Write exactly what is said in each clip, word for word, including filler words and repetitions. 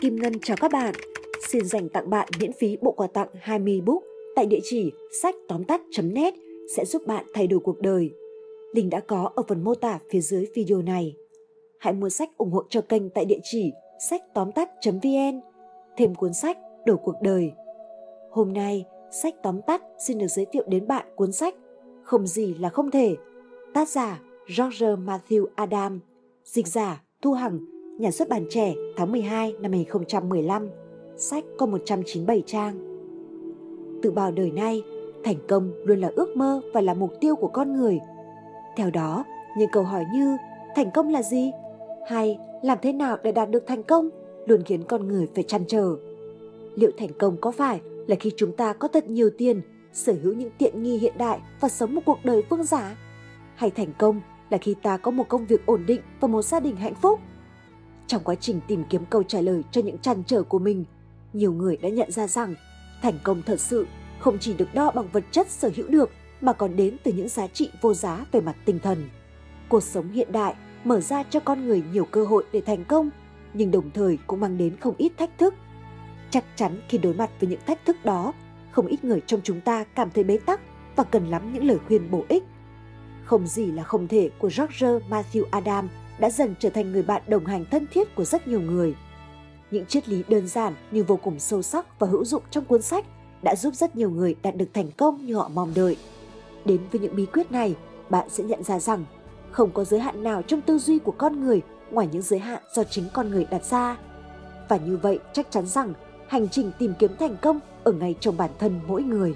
Kim Ngân chào các bạn. Xin dành tặng bạn miễn phí bộ quà tặng hai mươi ebook tại địa chỉ sách tóm tắt chấm net sẽ giúp bạn thay đổi cuộc đời. Link đã có ở phần mô tả phía dưới video này. Hãy mua sách ủng hộ cho kênh tại địa chỉ sách tóm tắt chấm vn. Thêm cuốn sách đổi cuộc đời. Hôm nay, sách tóm tắt xin được giới thiệu đến bạn cuốn sách Không gì là không thể. Tác giả George Matthew Adam. Dịch giả Thu Hằng. Nhà xuất bản Trẻ, tháng mười hai năm hai nghìn không trăm mười lăm. Sách có một trăm chín mươi bảy trang. Từ bao đời nay, thành công luôn là ước mơ và là mục tiêu của con người. Theo đó, những câu hỏi như thành công là gì? Hay làm thế nào để đạt được thành công luôn khiến con người phải trăn trở. Liệu thành công có phải là khi chúng ta có thật nhiều tiền, sở hữu những tiện nghi hiện đại và sống một cuộc đời vương giả? Hay thành công là khi ta có một công việc ổn định và một gia đình hạnh phúc? Trong quá trình tìm kiếm câu trả lời cho những trăn trở của mình, nhiều người đã nhận ra rằng thành công thật sự không chỉ được đo bằng vật chất sở hữu được mà còn đến từ những giá trị vô giá về mặt tinh thần. Cuộc sống hiện đại mở ra cho con người nhiều cơ hội để thành công, nhưng đồng thời cũng mang đến không ít thách thức. Chắc chắn khi đối mặt với những thách thức đó, không ít người trong chúng ta cảm thấy bế tắc và cần lắm những lời khuyên bổ ích. Không gì là không thể của George Matthew Adam đã dần trở thành người bạn đồng hành thân thiết của rất nhiều người. Những triết lý đơn giản nhưng vô cùng sâu sắc và hữu dụng trong cuốn sách đã giúp rất nhiều người đạt được thành công như họ mong đợi. Đến với những bí quyết này, bạn sẽ nhận ra rằng không có giới hạn nào trong tư duy của con người ngoài những giới hạn do chính con người đặt ra. Và như vậy chắc chắn rằng hành trình tìm kiếm thành công ở ngay trong bản thân mỗi người.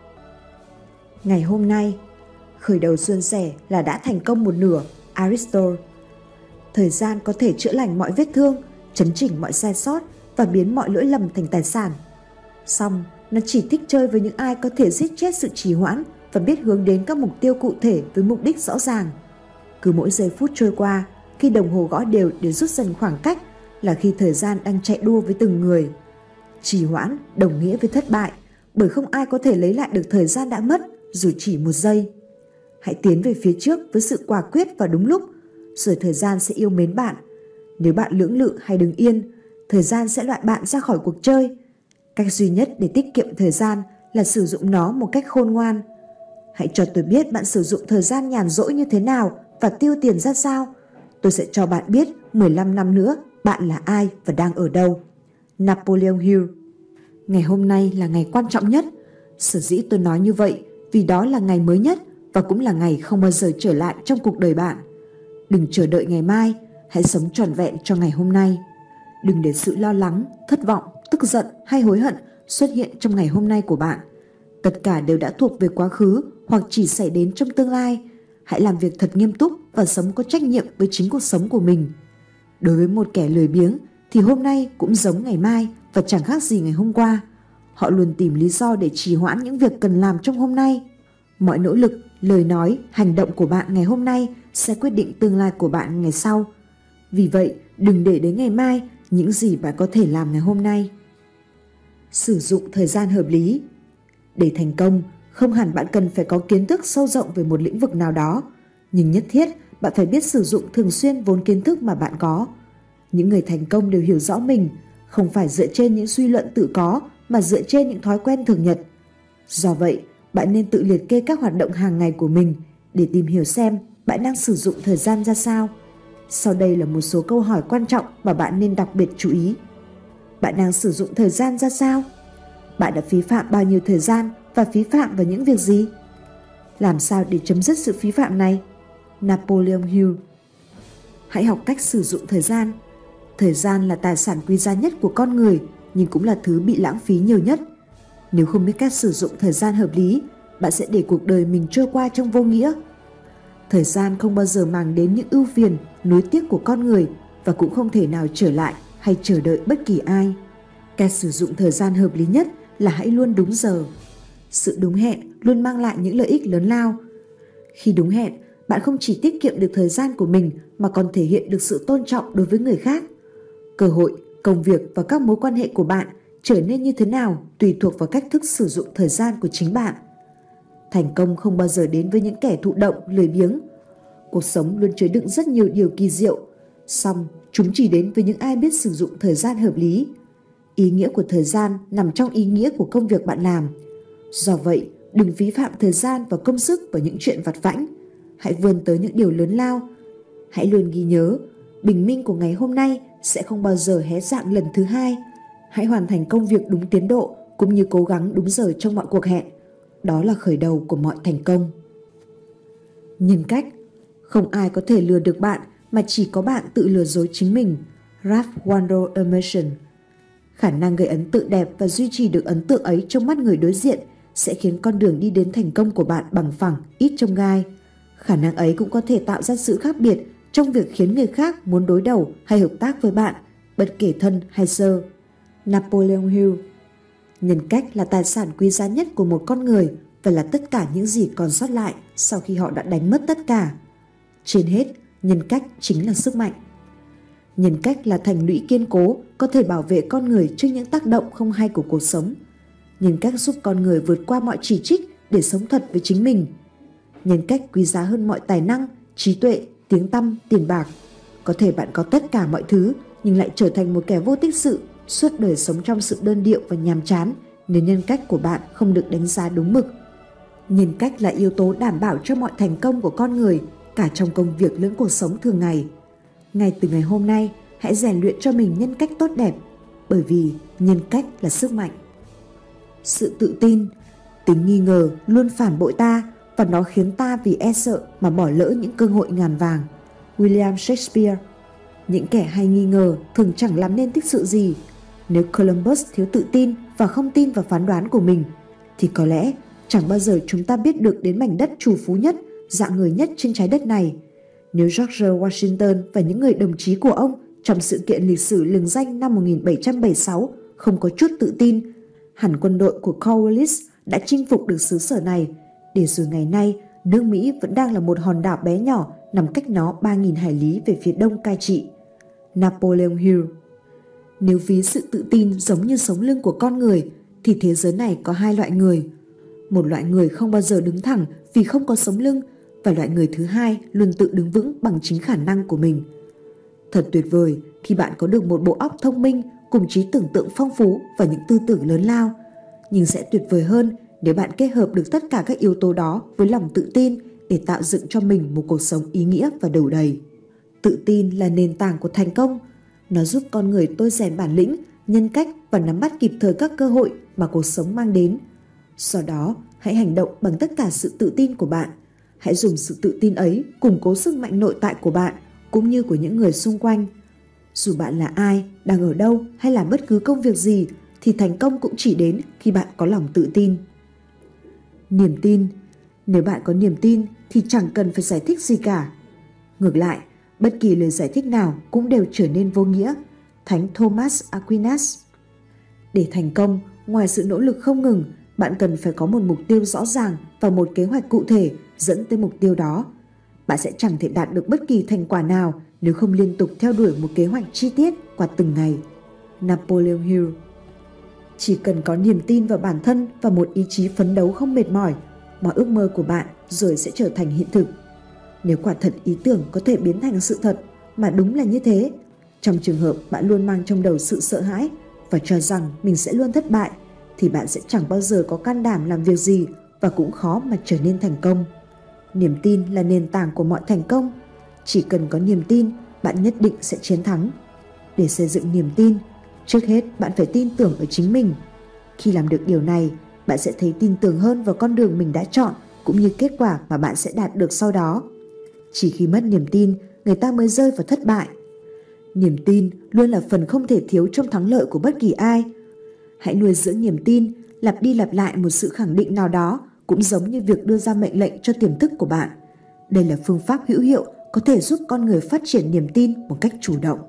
Ngày hôm nay, khởi đầu suôn sẻ là đã thành công một nửa. Aristotle. Thời gian có thể chữa lành mọi vết thương, chấn chỉnh mọi sai sót và biến mọi lỗi lầm thành tài sản. Song, nó chỉ thích chơi với những ai có thể giết chết sự trì hoãn và biết hướng đến các mục tiêu cụ thể với mục đích rõ ràng. Cứ mỗi giây phút trôi qua, khi đồng hồ gõ đều để rút dần khoảng cách là khi thời gian đang chạy đua với từng người. Trì hoãn đồng nghĩa với thất bại, bởi không ai có thể lấy lại được thời gian đã mất dù chỉ một giây. Hãy tiến về phía trước với sự quả quyết và đúng lúc, rồi thời gian sẽ yêu mến bạn. Nếu bạn lưỡng lự hay đứng yên, thời gian sẽ loại bạn ra khỏi cuộc chơi. Cách duy nhất để tiết kiệm thời gian là sử dụng nó một cách khôn ngoan. Hãy cho tôi biết bạn sử dụng thời gian nhàn rỗi như thế nào và tiêu tiền ra sao. Tôi sẽ cho bạn biết mười lăm năm nữa bạn là ai và đang ở đâu. Napoleon Hill. Ngày hôm nay là ngày quan trọng nhất. Sở dĩ tôi nói như vậy vì đó là ngày mới nhất và cũng là ngày không bao giờ trở lại trong cuộc đời bạn. Đừng chờ đợi ngày mai, hãy sống trọn vẹn cho ngày hôm nay. Đừng để sự lo lắng, thất vọng, tức giận hay hối hận xuất hiện trong ngày hôm nay của bạn. Tất cả đều đã thuộc về quá khứ hoặc chỉ xảy đến trong tương lai. Hãy làm việc thật nghiêm túc và sống có trách nhiệm với chính cuộc sống của mình. Đối với một kẻ lười biếng thì hôm nay cũng giống ngày mai và chẳng khác gì ngày hôm qua. Họ luôn tìm lý do để trì hoãn những việc cần làm trong hôm nay. Mọi nỗ lực, lời nói, hành động của bạn ngày hôm nay sẽ quyết định tương lai của bạn ngày sau. Vì vậy, đừng để đến ngày mai những gì bạn có thể làm ngày hôm nay. Sử dụng thời gian hợp lý. Để thành công, không hẳn bạn cần phải có kiến thức sâu rộng về một lĩnh vực nào đó, nhưng nhất thiết bạn phải biết sử dụng thường xuyên vốn kiến thức mà bạn có. Những người thành công đều hiểu rõ mình, không phải dựa trên những suy luận tự có mà dựa trên những thói quen thường nhật. Do vậy, bạn nên tự liệt kê các hoạt động hàng ngày của mình để tìm hiểu xem bạn đang sử dụng thời gian ra sao. Sau đây là một số câu hỏi quan trọng mà bạn nên đặc biệt chú ý. Bạn đang sử dụng thời gian ra sao? Bạn đã phí phạm bao nhiêu thời gian và phí phạm vào những việc gì? Làm sao để chấm dứt sự phí phạm này? Napoleon Hill. Hãy học cách sử dụng thời gian. Thời gian là tài sản quý giá nhất của con người, nhưng cũng là thứ bị lãng phí nhiều nhất. Nếu không biết cách sử dụng thời gian hợp lý, bạn sẽ để cuộc đời mình trôi qua trong vô nghĩa. Thời gian không bao giờ mang đến những ưu phiền, nuối tiếc của con người và cũng không thể nào trở lại hay chờ đợi bất kỳ ai. Cách sử dụng thời gian hợp lý nhất là hãy luôn đúng giờ. Sự đúng hẹn luôn mang lại những lợi ích lớn lao. Khi đúng hẹn, bạn không chỉ tiết kiệm được thời gian của mình mà còn thể hiện được sự tôn trọng đối với người khác. Cơ hội, công việc và các mối quan hệ của bạn trở nên như thế nào tùy thuộc vào cách thức sử dụng thời gian của chính bạn. Thành công không bao giờ đến với những kẻ thụ động, lười biếng. Cuộc sống luôn chứa đựng rất nhiều điều kỳ diệu, song chúng chỉ đến với những ai biết sử dụng thời gian hợp lý. Ý nghĩa của thời gian nằm trong ý nghĩa của công việc bạn làm. Do vậy, đừng phí phạm thời gian và công sức vào những chuyện vặt vãnh. Hãy vươn tới những điều lớn lao. Hãy luôn ghi nhớ, bình minh của ngày hôm nay sẽ không bao giờ hé rạng lần thứ hai. Hãy hoàn thành công việc đúng tiến độ cũng như cố gắng đúng giờ trong mọi cuộc hẹn. Đó là khởi đầu của mọi thành công. Nhân cách. Không ai có thể lừa được bạn mà chỉ có bạn tự lừa dối chính mình. Ralph Waldo Emerson. Khả năng gây ấn tượng đẹp và duy trì được ấn tượng ấy trong mắt người đối diện sẽ khiến con đường đi đến thành công của bạn bằng phẳng, ít chông gai. Khả năng ấy cũng có thể tạo ra sự khác biệt trong việc khiến người khác muốn đối đầu hay hợp tác với bạn, bất kể thân hay sơ. Napoleon Hill. Nhân cách là tài sản quý giá nhất của một con người và là tất cả những gì còn sót lại sau khi họ đã đánh mất tất cả. Trên hết, nhân cách chính là sức mạnh. Nhân cách là thành lũy kiên cố có thể bảo vệ con người trước những tác động không hay của cuộc sống. Nhân cách giúp con người vượt qua mọi chỉ trích để sống thật với chính mình. Nhân cách quý giá hơn mọi tài năng, trí tuệ, tiếng tăm, tiền bạc. Có thể bạn có tất cả mọi thứ nhưng lại trở thành một kẻ vô tích sự, suốt đời sống trong sự đơn điệu và nhàm chán nếu nhân cách của bạn không được đánh giá đúng mực. Nhân cách là yếu tố đảm bảo cho mọi thành công của con người, cả trong công việc lẫn cuộc sống thường ngày. Ngay từ ngày hôm nay, hãy rèn luyện cho mình nhân cách tốt đẹp, bởi vì nhân cách là sức mạnh. Sự tự tin. Tính nghi ngờ luôn phản bội ta và nó khiến ta vì e sợ mà bỏ lỡ những cơ hội ngàn vàng. William Shakespeare. Những kẻ hay nghi ngờ thường chẳng làm nên tích sự gì. Nếu Columbus thiếu tự tin và không tin vào phán đoán của mình, thì có lẽ chẳng bao giờ chúng ta biết được đến mảnh đất trù phú nhất, dạng người nhất trên trái đất này. Nếu George Washington và những người đồng chí của ông trong sự kiện lịch sử lừng danh năm một nghìn bảy trăm bảy mươi sáu không có chút tự tin, hẳn quân đội của Cornwallis đã chinh phục được xứ sở này, để rồi ngày nay nước Mỹ vẫn đang là một hòn đảo bé nhỏ nằm cách nó ba nghìn hải lý về phía đông cai trị. Napoleon Hill. Nếu ví sự tự tin giống như sống lưng của con người, thì thế giới này có hai loại người. Một loại người không bao giờ đứng thẳng vì không có sống lưng, và loại người thứ hai luôn tự đứng vững bằng chính khả năng của mình. Thật tuyệt vời khi bạn có được một bộ óc thông minh cùng trí tưởng tượng phong phú và những tư tưởng lớn lao. Nhưng sẽ tuyệt vời hơn nếu bạn kết hợp được tất cả các yếu tố đó với lòng tự tin để tạo dựng cho mình một cuộc sống ý nghĩa và đủ đầy. Tự tin là nền tảng của thành công. Nó giúp con người tôi rèn bản lĩnh, nhân cách và nắm bắt kịp thời các cơ hội mà cuộc sống mang đến. Do đó, hãy hành động bằng tất cả sự tự tin của bạn. Hãy dùng sự tự tin ấy củng cố sức mạnh nội tại của bạn cũng như của những người xung quanh. Dù bạn là ai, đang ở đâu hay làm bất cứ công việc gì, thì thành công cũng chỉ đến khi bạn có lòng tự tin. Niềm tin. Nếu bạn có niềm tin thì chẳng cần phải giải thích gì cả. Ngược lại, bất kỳ lời giải thích nào cũng đều trở nên vô nghĩa. Thánh Thomas Aquinas. Để thành công, ngoài sự nỗ lực không ngừng, bạn cần phải có một mục tiêu rõ ràng và một kế hoạch cụ thể dẫn tới mục tiêu đó. Bạn sẽ chẳng thể đạt được bất kỳ thành quả nào nếu không liên tục theo đuổi một kế hoạch chi tiết qua từng ngày. Napoleon Hill. Chỉ cần có niềm tin vào bản thân và một ý chí phấn đấu không mệt mỏi, mọi ước mơ của bạn rồi sẽ trở thành hiện thực. Nếu quả thật ý tưởng có thể biến thành sự thật, mà đúng là như thế, trong trường hợp bạn luôn mang trong đầu sự sợ hãi và cho rằng mình sẽ luôn thất bại, thì bạn sẽ chẳng bao giờ có can đảm làm việc gì và cũng khó mà trở nên thành công. Niềm tin là nền tảng của mọi thành công. Chỉ cần có niềm tin, bạn nhất định sẽ chiến thắng. Để xây dựng niềm tin, trước hết bạn phải tin tưởng ở chính mình. Khi làm được điều này, bạn sẽ thấy tin tưởng hơn vào con đường mình đã chọn cũng như kết quả mà bạn sẽ đạt được sau đó. Chỉ khi mất niềm tin, người ta mới rơi vào thất bại. Niềm tin luôn là phần không thể thiếu trong thắng lợi của bất kỳ ai. Hãy nuôi dưỡng niềm tin, lặp đi lặp lại một sự khẳng định nào đó, cũng giống như việc đưa ra mệnh lệnh cho tiềm thức của bạn. Đây là phương pháp hữu hiệu có thể giúp con người phát triển niềm tin một cách chủ động.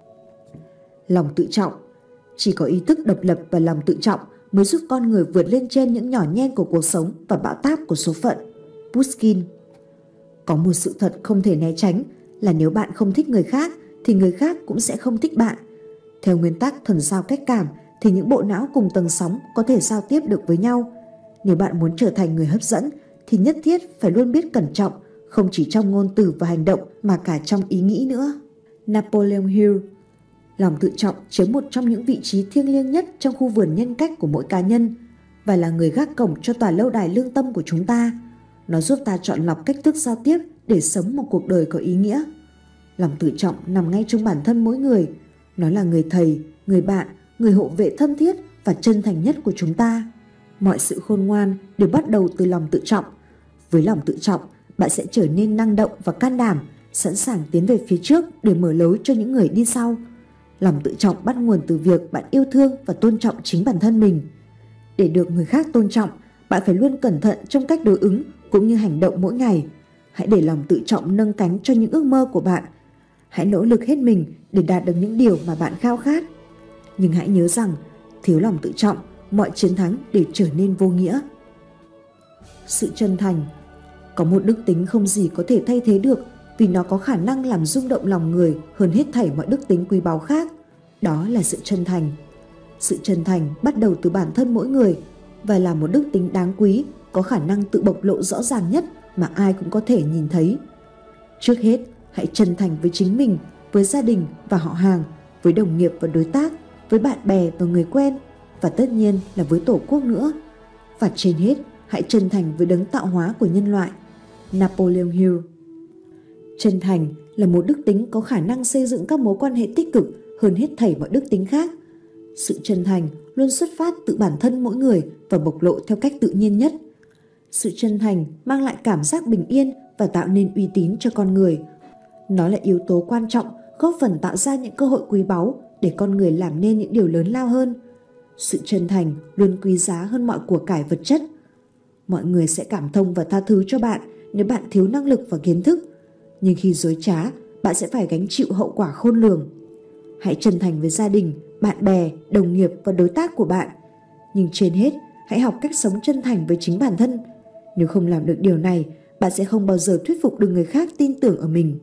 Lòng tự trọng. Chỉ có ý thức độc lập và lòng tự trọng mới giúp con người vượt lên trên những nhỏ nhen của cuộc sống và bão táp của số phận. Pushkin. Có một sự thật không thể né tránh là nếu bạn không thích người khác thì người khác cũng sẽ không thích bạn. Theo nguyên tắc thần giao cách cảm thì những bộ não cùng tầng sóng có thể giao tiếp được với nhau. Nếu bạn muốn trở thành người hấp dẫn thì nhất thiết phải luôn biết cẩn trọng, không chỉ trong ngôn từ và hành động mà cả trong ý nghĩ nữa. Napoleon Hill. Lòng tự trọng chiếm một trong những vị trí thiêng liêng nhất trong khu vườn nhân cách của mỗi cá nhân và là người gác cổng cho tòa lâu đài lương tâm của chúng ta. Nó giúp ta chọn lọc cách thức giao tiếp để sống một cuộc đời có ý nghĩa. Lòng tự trọng nằm ngay trong bản thân mỗi người. Nó là người thầy, người bạn, người hộ vệ thân thiết và chân thành nhất của chúng ta. Mọi sự khôn ngoan đều bắt đầu từ lòng tự trọng. Với lòng tự trọng, bạn sẽ trở nên năng động và can đảm, sẵn sàng tiến về phía trước để mở lối cho những người đi sau. Lòng tự trọng bắt nguồn từ việc bạn yêu thương và tôn trọng chính bản thân mình. Để được người khác tôn trọng, bạn phải luôn cẩn thận trong cách đối ứng cũng như hành động mỗi ngày. Hãy để lòng tự trọng nâng cánh cho những ước mơ của bạn. Hãy nỗ lực hết mình để đạt được những điều mà bạn khao khát. Nhưng hãy nhớ rằng, thiếu lòng tự trọng, mọi chiến thắng đều trở nên vô nghĩa. Sự chân thành. Có một đức tính không gì có thể thay thế được vì nó có khả năng làm rung động lòng người hơn hết thảy mọi đức tính quý báu khác. Đó là sự chân thành. Sự chân thành bắt đầu từ bản thân mỗi người và là một đức tính đáng quý, có khả năng tự bộc lộ rõ ràng nhất mà ai cũng có thể nhìn thấy. Trước hết, hãy chân thành với chính mình, với gia đình và họ hàng, với đồng nghiệp và đối tác, với bạn bè và người quen, và tất nhiên là với Tổ quốc nữa. Và trên hết, hãy chân thành với đấng tạo hóa của nhân loại. Napoleon Hill. Chân thành là một đức tính có khả năng xây dựng các mối quan hệ tích cực hơn hết thảy mọi đức tính khác. Sự chân thành luôn xuất phát từ bản thân mỗi người và bộc lộ theo cách tự nhiên nhất. Sự chân thành mang lại cảm giác bình yên và tạo nên uy tín cho con người. Nó là yếu tố quan trọng góp phần tạo ra những cơ hội quý báu để con người làm nên những điều lớn lao hơn. Sự chân thành luôn quý giá hơn mọi của cải vật chất. Mọi người sẽ cảm thông và tha thứ cho bạn nếu bạn thiếu năng lực và kiến thức. Nhưng khi dối trá, bạn sẽ phải gánh chịu hậu quả khôn lường. Hãy chân thành với gia đình, bạn bè, đồng nghiệp và đối tác của bạn. Nhưng trên hết, hãy học cách sống chân thành với chính bản thân. Nếu không làm được điều này, bạn sẽ không bao giờ thuyết phục được người khác tin tưởng ở mình.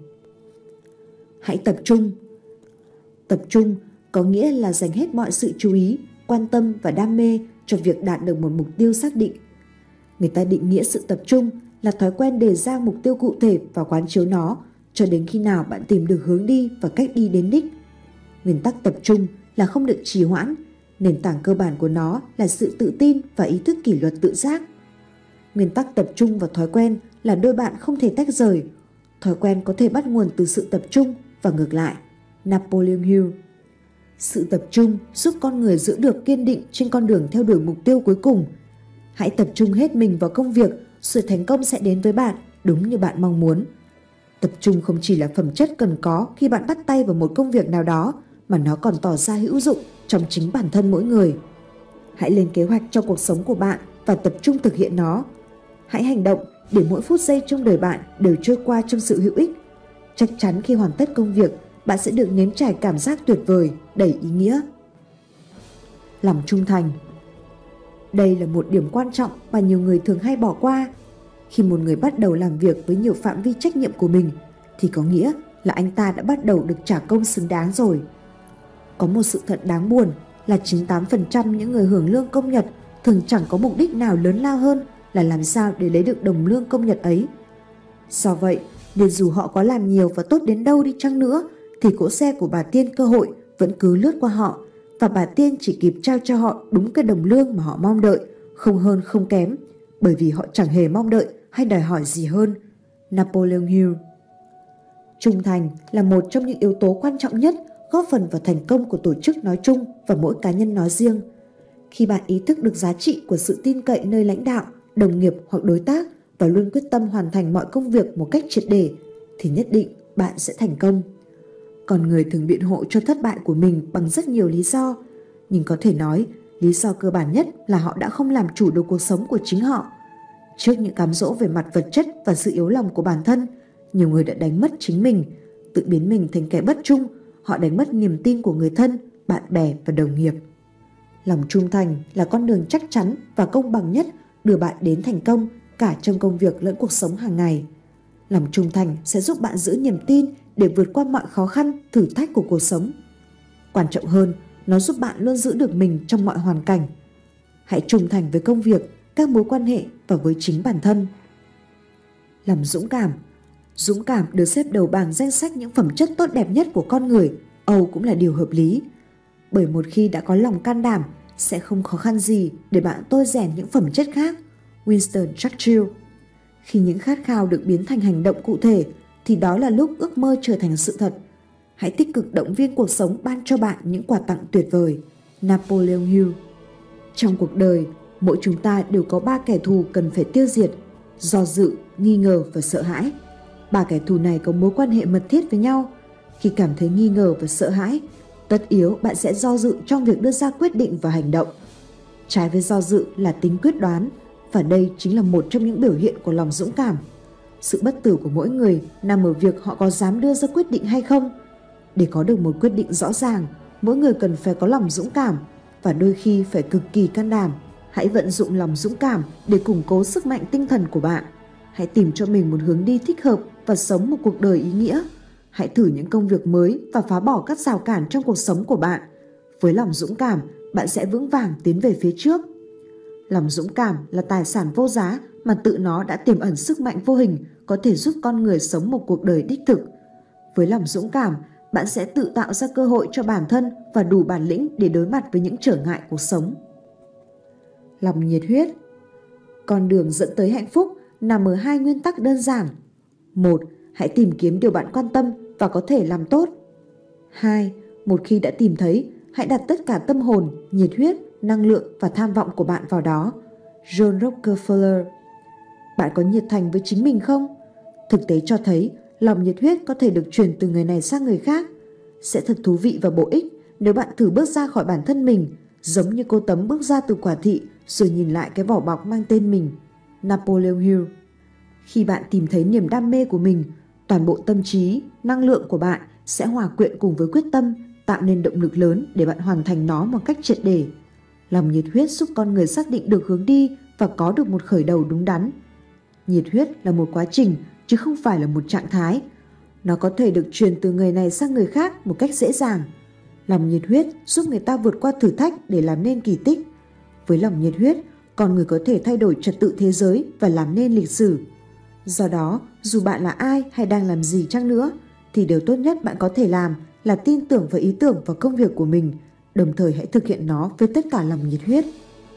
Hãy tập trung. Tập trung có nghĩa là dành hết mọi sự chú ý, quan tâm và đam mê cho việc đạt được một mục tiêu xác định. Người ta định nghĩa sự tập trung là thói quen đề ra mục tiêu cụ thể và quán chiếu nó cho đến khi nào bạn tìm được hướng đi và cách đi đến đích. Nguyên tắc tập trung là không được trì hoãn. Nền tảng cơ bản của nó là sự tự tin và ý thức kỷ luật tự giác. Nguyên tắc tập trung và thói quen là đôi bạn không thể tách rời. Thói quen có thể bắt nguồn từ sự tập trung và ngược lại. Napoleon Hill. Sự tập trung giúp con người giữ được kiên định trên con đường theo đuổi mục tiêu cuối cùng. Hãy tập trung hết mình vào công việc, sự thành công sẽ đến với bạn đúng như bạn mong muốn. Tập trung không chỉ là phẩm chất cần có khi bạn bắt tay vào một công việc nào đó, mà nó còn tỏ ra hữu dụng trong chính bản thân mỗi người. Hãy lên kế hoạch cho cuộc sống của bạn và tập trung thực hiện nó. Hãy hành động để mỗi phút giây trong đời bạn đều trôi qua trong sự hữu ích. Chắc chắn khi hoàn tất công việc, bạn sẽ được nếm trải cảm giác tuyệt vời, đầy ý nghĩa. Lòng trung thành. Đây là một điểm quan trọng mà nhiều người thường hay bỏ qua. Khi một người bắt đầu làm việc với nhiều phạm vi trách nhiệm của mình, thì có nghĩa là anh ta đã bắt đầu được trả công xứng đáng rồi. Có một sự thật đáng buồn là chín mươi tám phần trăm những người hưởng lương công nhật thường chẳng có mục đích nào lớn lao hơn là làm sao để lấy được đồng lương công nhật ấy. Do vậy, nên dù họ có làm nhiều và tốt đến đâu đi chăng nữa, thì cỗ xe của bà Tiên cơ hội vẫn cứ lướt qua họ, và bà Tiên chỉ kịp trao cho họ đúng cái đồng lương mà họ mong đợi, không hơn không kém, bởi vì họ chẳng hề mong đợi hay đòi hỏi gì hơn. Napoleon Hill. Trung thành là một trong những yếu tố quan trọng nhất góp phần vào thành công của tổ chức nói chung và mỗi cá nhân nói riêng. Khi bạn ý thức được giá trị của sự tin cậy nơi lãnh đạo, đồng nghiệp hoặc đối tác và luôn quyết tâm hoàn thành mọi công việc một cách triệt để, thì nhất định bạn sẽ thành công. Còn người thường biện hộ cho thất bại của mình bằng rất nhiều lý do, nhưng có thể nói lý do cơ bản nhất là họ đã không làm chủ được cuộc sống của chính họ. Trước những cám dỗ về mặt vật chất và sự yếu lòng của bản thân, nhiều người đã đánh mất chính mình, tự biến mình thành kẻ bất trung. Họ đánh mất niềm tin của người thân, bạn bè và đồng nghiệp. Lòng trung thành là con đường chắc chắn và công bằng nhất đưa bạn đến thành công cả trong công việc lẫn cuộc sống hàng ngày. Lòng trung thành sẽ giúp bạn giữ niềm tin để vượt qua mọi khó khăn, thử thách của cuộc sống. Quan trọng hơn, nó giúp bạn luôn giữ được mình trong mọi hoàn cảnh. Hãy trung thành với công việc, các mối quan hệ và với chính bản thân. Lòng dũng cảm. Dũng cảm được xếp đầu bảng danh sách những phẩm chất tốt đẹp nhất của con người, Âu cũng là điều hợp lý. Bởi một khi đã có lòng can đảm, sẽ không khó khăn gì để bạn tôi rèn những phẩm chất khác. Winston Churchill. Khi những khát khao được biến thành hành động cụ thể, thì đó là lúc ước mơ trở thành sự thật. Hãy tích cực động viên cuộc sống ban cho bạn những quà tặng tuyệt vời. Napoleon Hill. Trong cuộc đời, mỗi chúng ta đều có ba kẻ thù cần phải tiêu diệt: do dự, nghi ngờ và sợ hãi. Ba kẻ thù này có mối quan hệ mật thiết với nhau. Khi cảm thấy nghi ngờ và sợ hãi, tất yếu bạn sẽ do dự trong việc đưa ra quyết định và hành động. Trái với do dự là tính quyết đoán, và đây chính là một trong những biểu hiện của lòng dũng cảm. Sự bất tử của mỗi người nằm ở việc họ có dám đưa ra quyết định hay không. Để có được một quyết định rõ ràng, mỗi người cần phải có lòng dũng cảm, và đôi khi phải cực kỳ can đảm. Hãy vận dụng lòng dũng cảm để củng cố sức mạnh tinh thần của bạn. Hãy tìm cho mình một hướng đi thích hợp và sống một cuộc đời ý nghĩa. Hãy thử những công việc mới và phá bỏ các rào cản trong cuộc sống của bạn. Với lòng dũng cảm, bạn sẽ vững vàng tiến về phía trước. Lòng dũng cảm là tài sản vô giá mà tự nó đã tiềm ẩn sức mạnh vô hình có thể giúp con người sống một cuộc đời đích thực. Với lòng dũng cảm, bạn sẽ tự tạo ra cơ hội cho bản thân và đủ bản lĩnh để đối mặt với những trở ngại cuộc sống. Lòng nhiệt huyết. Con đường dẫn tới hạnh phúc nằm ở hai nguyên tắc đơn giản. Một, hãy tìm kiếm điều bạn quan tâm và có thể làm tốt. Hai, một khi đã tìm thấy, hãy đặt tất cả tâm hồn, nhiệt huyết, năng lượng và tham vọng của bạn vào đó. John Rockefeller. Bạn có nhiệt thành với chính mình không? Thực tế cho thấy lòng nhiệt huyết có thể được truyền từ người này sang người khác. Sẽ thật thú vị và bổ ích nếu bạn thử bước ra khỏi bản thân mình, giống như cô Tấm bước ra từ quả thị rồi nhìn lại cái vỏ bọc mang tên mình. Napoleon Hill. Khi bạn tìm thấy niềm đam mê của mình, toàn bộ tâm trí, năng lượng của bạn sẽ hòa quyện cùng với quyết tâm, tạo nên động lực lớn để bạn hoàn thành nó một cách triệt để. Lòng nhiệt huyết giúp con người xác định được hướng đi và có được một khởi đầu đúng đắn. Nhiệt huyết là một quá trình chứ không phải là một trạng thái. Nó có thể được truyền từ người này sang người khác một cách dễ dàng. Lòng nhiệt huyết giúp người ta vượt qua thử thách để làm nên kỳ tích. Với lòng nhiệt huyết, con người có thể thay đổi trật tự thế giới và làm nên lịch sử. Do đó, dù bạn là ai hay đang làm gì chăng nữa, thì điều tốt nhất bạn có thể làm là tin tưởng vào ý tưởng và công việc của mình, đồng thời hãy thực hiện nó với tất cả lòng nhiệt huyết.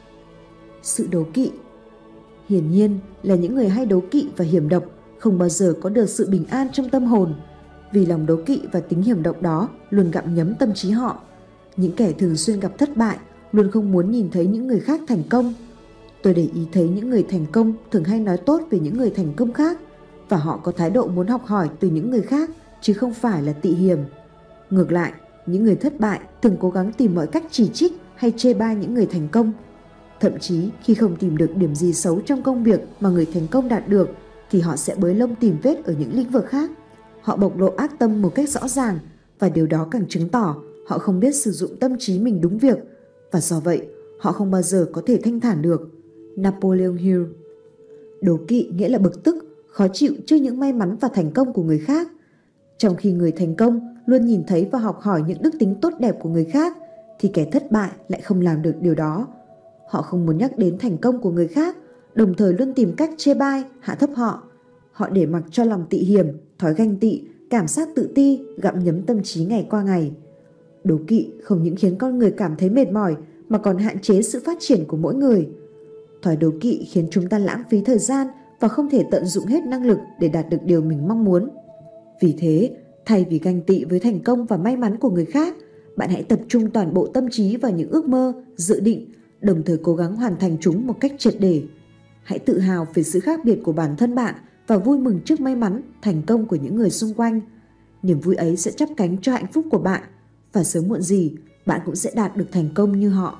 Sự đố kỵ. Hiển nhiên là những người hay đố kỵ và hiểm độc không bao giờ có được sự bình an trong tâm hồn, vì lòng đố kỵ và tính hiểm độc đó luôn gặm nhấm tâm trí họ. Những kẻ thường xuyên gặp thất bại luôn không muốn nhìn thấy những người khác thành công. Tôi để ý thấy những người thành công thường hay nói tốt về những người thành công khác, và họ có thái độ muốn học hỏi từ những người khác chứ không phải là tị hiềm. Ngược lại, những người thất bại thường cố gắng tìm mọi cách chỉ trích hay chê bai những người thành công. Thậm chí khi không tìm được điểm gì xấu trong công việc mà người thành công đạt được, thì họ sẽ bới lông tìm vết ở những lĩnh vực khác. Họ bộc lộ ác tâm một cách rõ ràng, và điều đó càng chứng tỏ họ không biết sử dụng tâm trí mình đúng việc, và do vậy họ không bao giờ có thể thanh thản được. Napoleon Hill. Đố kỵ nghĩa là bực tức, khó chịu trước những may mắn và thành công của người khác. Trong khi người thành công luôn nhìn thấy và học hỏi những đức tính tốt đẹp của người khác, thì kẻ thất bại lại không làm được điều đó. Họ không muốn nhắc đến thành công của người khác, đồng thời luôn tìm cách chê bai, hạ thấp họ. Họ để mặc cho lòng tị hiềm, thói ganh tị, cảm giác tự ti gặm nhấm tâm trí ngày qua ngày. Đố kỵ không những khiến con người cảm thấy mệt mỏi mà còn hạn chế sự phát triển của mỗi người. Thói đố kỵ khiến chúng ta lãng phí thời gian và không thể tận dụng hết năng lực để đạt được điều mình mong muốn. Vì thế, thay vì ganh tị với thành công và may mắn của người khác, bạn hãy tập trung toàn bộ tâm trí vào những ước mơ, dự định, đồng thời cố gắng hoàn thành chúng một cách triệt để. Hãy tự hào về sự khác biệt của bản thân bạn và vui mừng trước may mắn, thành công của những người xung quanh. Niềm vui ấy sẽ chắp cánh cho hạnh phúc của bạn, và sớm muộn gì bạn cũng sẽ đạt được thành công như họ.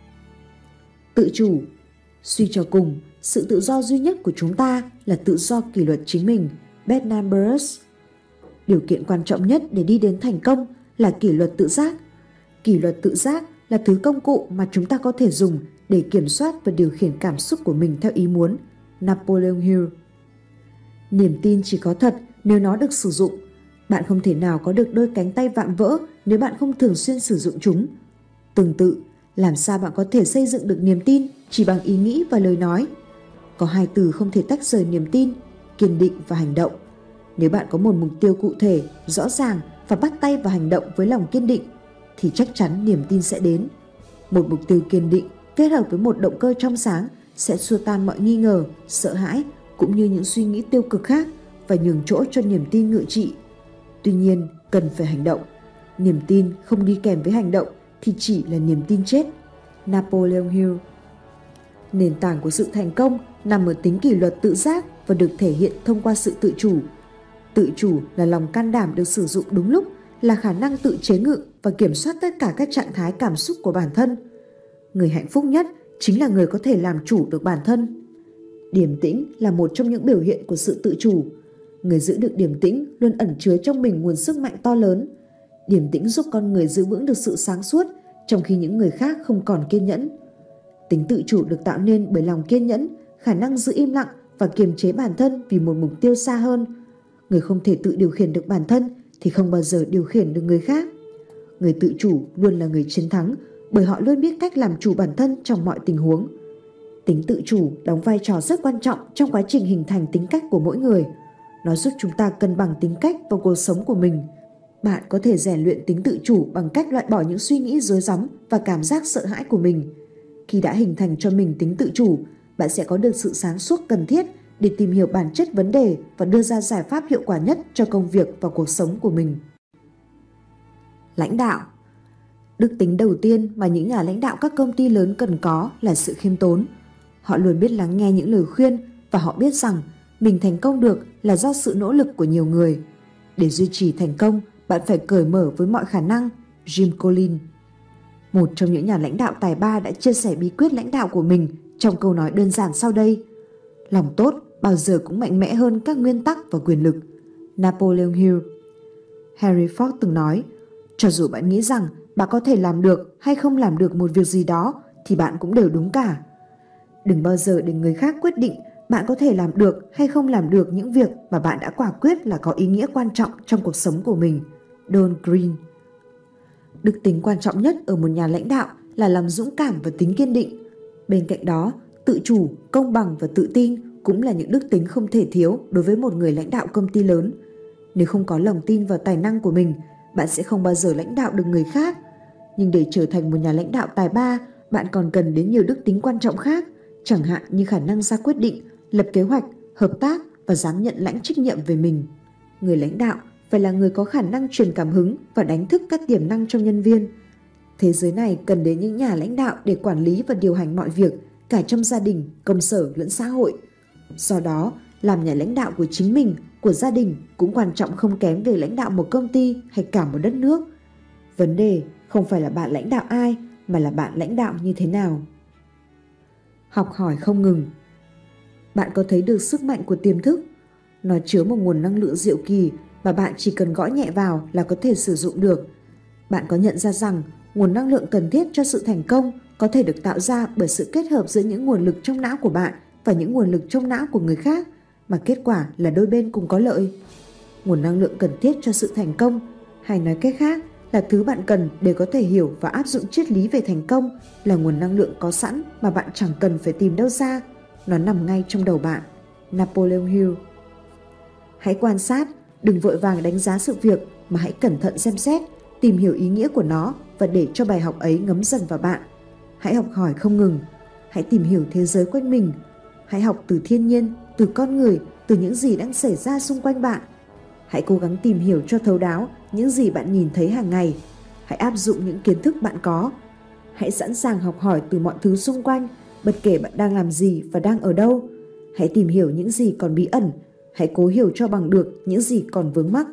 Tự chủ. Suy cho cùng, sự tự do duy nhất của chúng ta là tự do kỷ luật chính mình. Bernard Burroughs. Điều kiện quan trọng nhất để đi đến thành công là kỷ luật tự giác. Kỷ luật tự giác là thứ công cụ mà chúng ta có thể dùng để kiểm soát và điều khiển cảm xúc của mình theo ý muốn. Napoleon Hill. Niềm tin chỉ có thật nếu nó được sử dụng. Bạn không thể nào có được đôi cánh tay vạm vỡ nếu bạn không thường xuyên sử dụng chúng. Tương tự, làm sao bạn có thể xây dựng được niềm tin chỉ bằng ý nghĩ và lời nói? Có hai từ không thể tách rời niềm tin: kiên định và hành động. Nếu bạn có một mục tiêu cụ thể, rõ ràng và bắt tay vào hành động với lòng kiên định, thì chắc chắn niềm tin sẽ đến. Một mục tiêu kiên định kết hợp với một động cơ trong sáng sẽ xua tan mọi nghi ngờ, sợ hãi cũng như những suy nghĩ tiêu cực khác và nhường chỗ cho niềm tin ngự trị. Tuy nhiên, cần phải hành động. Niềm tin không đi kèm với hành động thì chỉ là niềm tin chết. Napoleon Hill. Nền tảng của sự thành công nằm ở tính kỷ luật tự giác và được thể hiện thông qua sự tự chủ. Tự chủ là lòng can đảm được sử dụng đúng lúc, là khả năng tự chế ngự và kiểm soát tất cả các trạng thái cảm xúc của bản thân. Người hạnh phúc nhất chính là người có thể làm chủ được bản thân. Điềm tĩnh là một trong những biểu hiện của sự tự chủ. Người giữ được điềm tĩnh luôn ẩn chứa trong mình nguồn sức mạnh to lớn. Điềm tĩnh giúp con người giữ vững được sự sáng suốt, trong khi những người khác không còn kiên nhẫn. Tính tự chủ được tạo nên bởi lòng kiên nhẫn, khả năng giữ im lặng và kiềm chế bản thân vì một mục tiêu xa hơn. Người không thể tự điều khiển được bản thân thì không bao giờ điều khiển được người khác. Người tự chủ luôn là người chiến thắng bởi họ luôn biết cách làm chủ bản thân trong mọi tình huống. Tính tự chủ đóng vai trò rất quan trọng trong quá trình hình thành tính cách của mỗi người. Nó giúp chúng ta cân bằng tính cách và cuộc sống của mình. Bạn có thể rèn luyện tính tự chủ bằng cách loại bỏ những suy nghĩ rối rắm và cảm giác sợ hãi của mình. Khi đã hình thành cho mình tính tự chủ, bạn sẽ có được sự sáng suốt cần thiết để tìm hiểu bản chất vấn đề và đưa ra giải pháp hiệu quả nhất cho công việc và cuộc sống của mình. Lãnh đạo. Đức tính đầu tiên mà những nhà lãnh đạo các công ty lớn cần có là sự khiêm tốn. Họ luôn biết lắng nghe những lời khuyên và họ biết rằng mình thành công được là do sự nỗ lực của nhiều người. Để duy trì thành công, bạn phải cởi mở với mọi khả năng. Jim Collins, một trong những nhà lãnh đạo tài ba, đã chia sẻ bí quyết lãnh đạo của mình trong câu nói đơn giản sau đây: lòng tốt bao giờ cũng mạnh mẽ hơn các nguyên tắc và quyền lực. Napoleon Hill. Henry Ford từng nói, cho dù bạn nghĩ rằng bạn có thể làm được hay không làm được một việc gì đó thì bạn cũng đều đúng cả. Đừng bao giờ để người khác quyết định bạn có thể làm được hay không làm được những việc mà bạn đã quả quyết là có ý nghĩa quan trọng trong cuộc sống của mình. Don Green. Đức tính quan trọng nhất ở một nhà lãnh đạo là lòng dũng cảm và tính kiên định. Bên cạnh đó, tự chủ, công bằng và tự tin cũng là những đức tính không thể thiếu đối với một người lãnh đạo công ty lớn. Nếu không có lòng tin vào tài năng của mình, bạn sẽ không bao giờ lãnh đạo được người khác. Nhưng để trở thành một nhà lãnh đạo tài ba, bạn còn cần đến nhiều đức tính quan trọng khác, chẳng hạn như khả năng ra quyết định, lập kế hoạch, hợp tác và dám nhận lãnh trách nhiệm về mình. Người lãnh đạo phải là người có khả năng truyền cảm hứng và đánh thức các tiềm năng trong nhân viên. Thế giới này cần đến những nhà lãnh đạo để quản lý và điều hành mọi việc, cả trong gia đình, công sở lẫn xã hội. Do đó, làm nhà lãnh đạo của chính mình, của gia đình cũng quan trọng không kém về lãnh đạo một công ty hay cả một đất nước. Vấn đề không phải là bạn lãnh đạo ai, mà là bạn lãnh đạo như thế nào. Học hỏi không ngừng. Bạn có thấy được sức mạnh của tiềm thức? Nó chứa một nguồn năng lượng diệu kỳ mà bạn chỉ cần gõ nhẹ vào là có thể sử dụng được. Bạn có nhận ra rằng nguồn năng lượng cần thiết cho sự thành công có thể được tạo ra bởi sự kết hợp giữa những nguồn lực trong não của bạn và những nguồn lực trong não của người khác, mà kết quả là đôi bên cùng có lợi. Nguồn năng lượng cần thiết cho sự thành công, hay nói cách khác là thứ bạn cần để có thể hiểu và áp dụng triết lý về thành công, là nguồn năng lượng có sẵn mà bạn chẳng cần phải tìm đâu ra. Nó nằm ngay trong đầu bạn. Napoleon Hill. Hãy quan sát, đừng vội vàng đánh giá sự việc mà hãy cẩn thận xem xét, tìm hiểu ý nghĩa của nó và để cho bài học ấy ngấm dần vào bạn. Hãy học hỏi không ngừng. Hãy tìm hiểu thế giới quanh mình. Hãy học từ thiên nhiên, từ con người, từ những gì đang xảy ra xung quanh bạn. Hãy cố gắng tìm hiểu cho thấu đáo những gì bạn nhìn thấy hàng ngày. Hãy áp dụng những kiến thức bạn có. Hãy sẵn sàng học hỏi từ mọi thứ xung quanh, bất kể bạn đang làm gì và đang ở đâu. Hãy tìm hiểu những gì còn bí ẩn. Hãy cố hiểu cho bằng được những gì còn vướng mắc.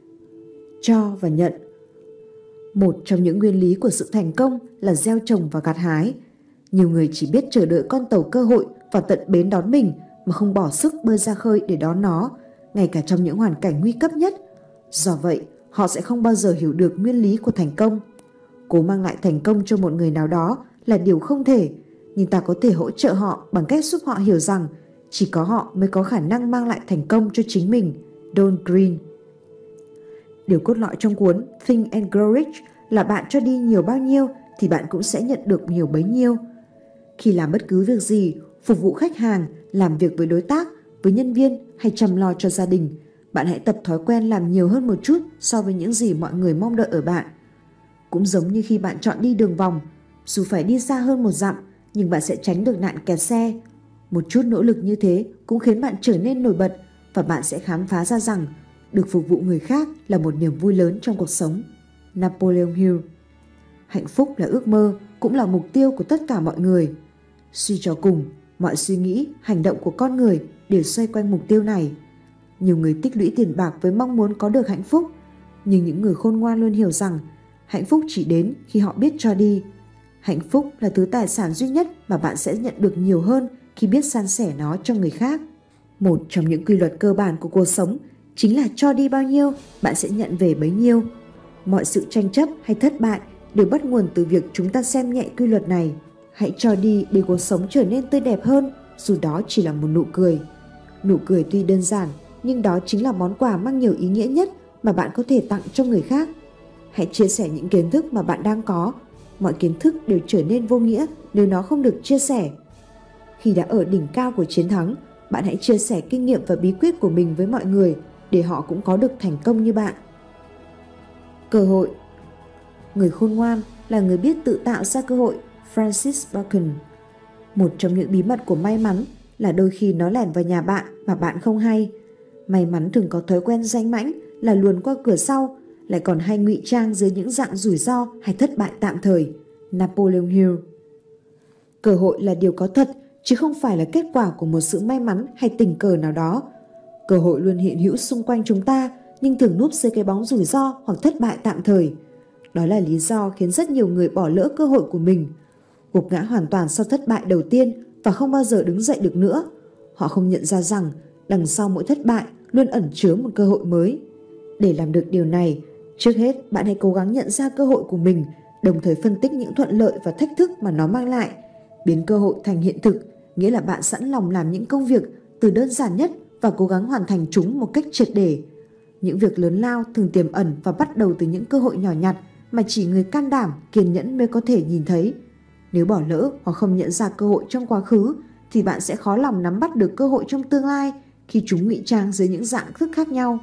Cho và nhận. Một trong những nguyên lý của sự thành công là gieo trồng và gặt hái. Nhiều người chỉ biết chờ đợi con tàu cơ hội vào tận bến đón mình mà không bỏ sức bơi ra khơi để đón nó, ngay cả trong những hoàn cảnh nguy cấp nhất. Do vậy, họ sẽ không bao giờ hiểu được nguyên lý của thành công. Cố mang lại thành công cho một người nào đó là điều không thể, nhưng ta có thể hỗ trợ họ bằng cách giúp họ hiểu rằng chỉ có họ mới có khả năng mang lại thành công cho chính mình. Don Green. Điều cốt lõi trong cuốn Think and Grow Rich là bạn cho đi nhiều bao nhiêu thì bạn cũng sẽ nhận được nhiều bấy nhiêu. Khi làm bất cứ việc gì, phục vụ khách hàng, làm việc với đối tác, với nhân viên hay chăm lo cho gia đình, Bạn hãy tập thói quen làm nhiều hơn một chút so với những gì mọi người mong đợi ở bạn. Cũng giống như khi bạn chọn đi đường vòng, dù phải đi xa hơn một dặm, nhưng bạn sẽ tránh được nạn kẹt xe. Một chút nỗ lực như thế cũng khiến bạn trở nên nổi bật, và bạn sẽ khám phá ra rằng được phục vụ người khác là một niềm vui lớn trong cuộc sống. Napoleon Hill. Hạnh phúc là ước mơ, cũng là mục tiêu của tất cả mọi người. Suy cho cùng, mọi suy nghĩ, hành động của con người đều xoay quanh mục tiêu này. Nhiều người tích lũy tiền bạc với mong muốn có được hạnh phúc, nhưng những người khôn ngoan luôn hiểu rằng hạnh phúc chỉ đến khi họ biết cho đi. Hạnh phúc là thứ tài sản duy nhất mà bạn sẽ nhận được nhiều hơn khi biết san sẻ nó cho người khác. Một trong những quy luật cơ bản của cuộc sống chính là cho đi bao nhiêu, bạn sẽ nhận về bấy nhiêu. Mọi sự tranh chấp hay thất bại đều bắt nguồn từ việc chúng ta xem nhẹ quy luật này. Hãy cho đi để cuộc sống trở nên tươi đẹp hơn, dù đó chỉ là một nụ cười. Nụ cười tuy đơn giản, nhưng đó chính là món quà mang nhiều ý nghĩa nhất mà bạn có thể tặng cho người khác. Hãy chia sẻ những kiến thức mà bạn đang có. Mọi kiến thức đều trở nên vô nghĩa nếu nó không được chia sẻ. Khi đã ở đỉnh cao của chiến thắng, bạn hãy chia sẻ kinh nghiệm và bí quyết của mình với mọi người để họ cũng có được thành công như bạn. Cơ hội. Người khôn ngoan là người biết tự tạo ra cơ hội. Francis Bacon. Một trong những bí mật của may mắn là đôi khi nó lẻn vào nhà bạn mà bạn không hay. May mắn thường có thói quen danh mãnh là luồn qua cửa sau, lại còn hay ngụy trang dưới những dạng rủi ro hay thất bại tạm thời. Napoleon Hill. Cơ hội là điều có thật, chứ không phải là kết quả của một sự may mắn hay tình cờ nào đó. Cơ hội luôn hiện hữu xung quanh chúng ta, nhưng thường núp dưới cái bóng rủi ro hoặc thất bại tạm thời. Đó là lý do khiến rất nhiều người bỏ lỡ cơ hội của mình, gục ngã hoàn toàn sau thất bại đầu tiên và không bao giờ đứng dậy được nữa. Họ không nhận ra rằng đằng sau mỗi thất bại luôn ẩn chứa một cơ hội mới. Để làm được điều này, trước hết bạn hãy cố gắng nhận ra cơ hội của mình, đồng thời phân tích những thuận lợi và thách thức mà nó mang lại. Biến cơ hội thành hiện thực, nghĩa là bạn sẵn lòng làm những công việc từ đơn giản nhất và cố gắng hoàn thành chúng một cách triệt để. Những việc lớn lao thường tiềm ẩn và bắt đầu từ những cơ hội nhỏ nhặt mà chỉ người can đảm, kiên nhẫn mới có thể nhìn thấy. Nếu bỏ lỡ hoặc không nhận ra cơ hội trong quá khứ, thì bạn sẽ khó lòng nắm bắt được cơ hội trong tương lai khi chúng ngụy trang dưới những dạng thức khác nhau.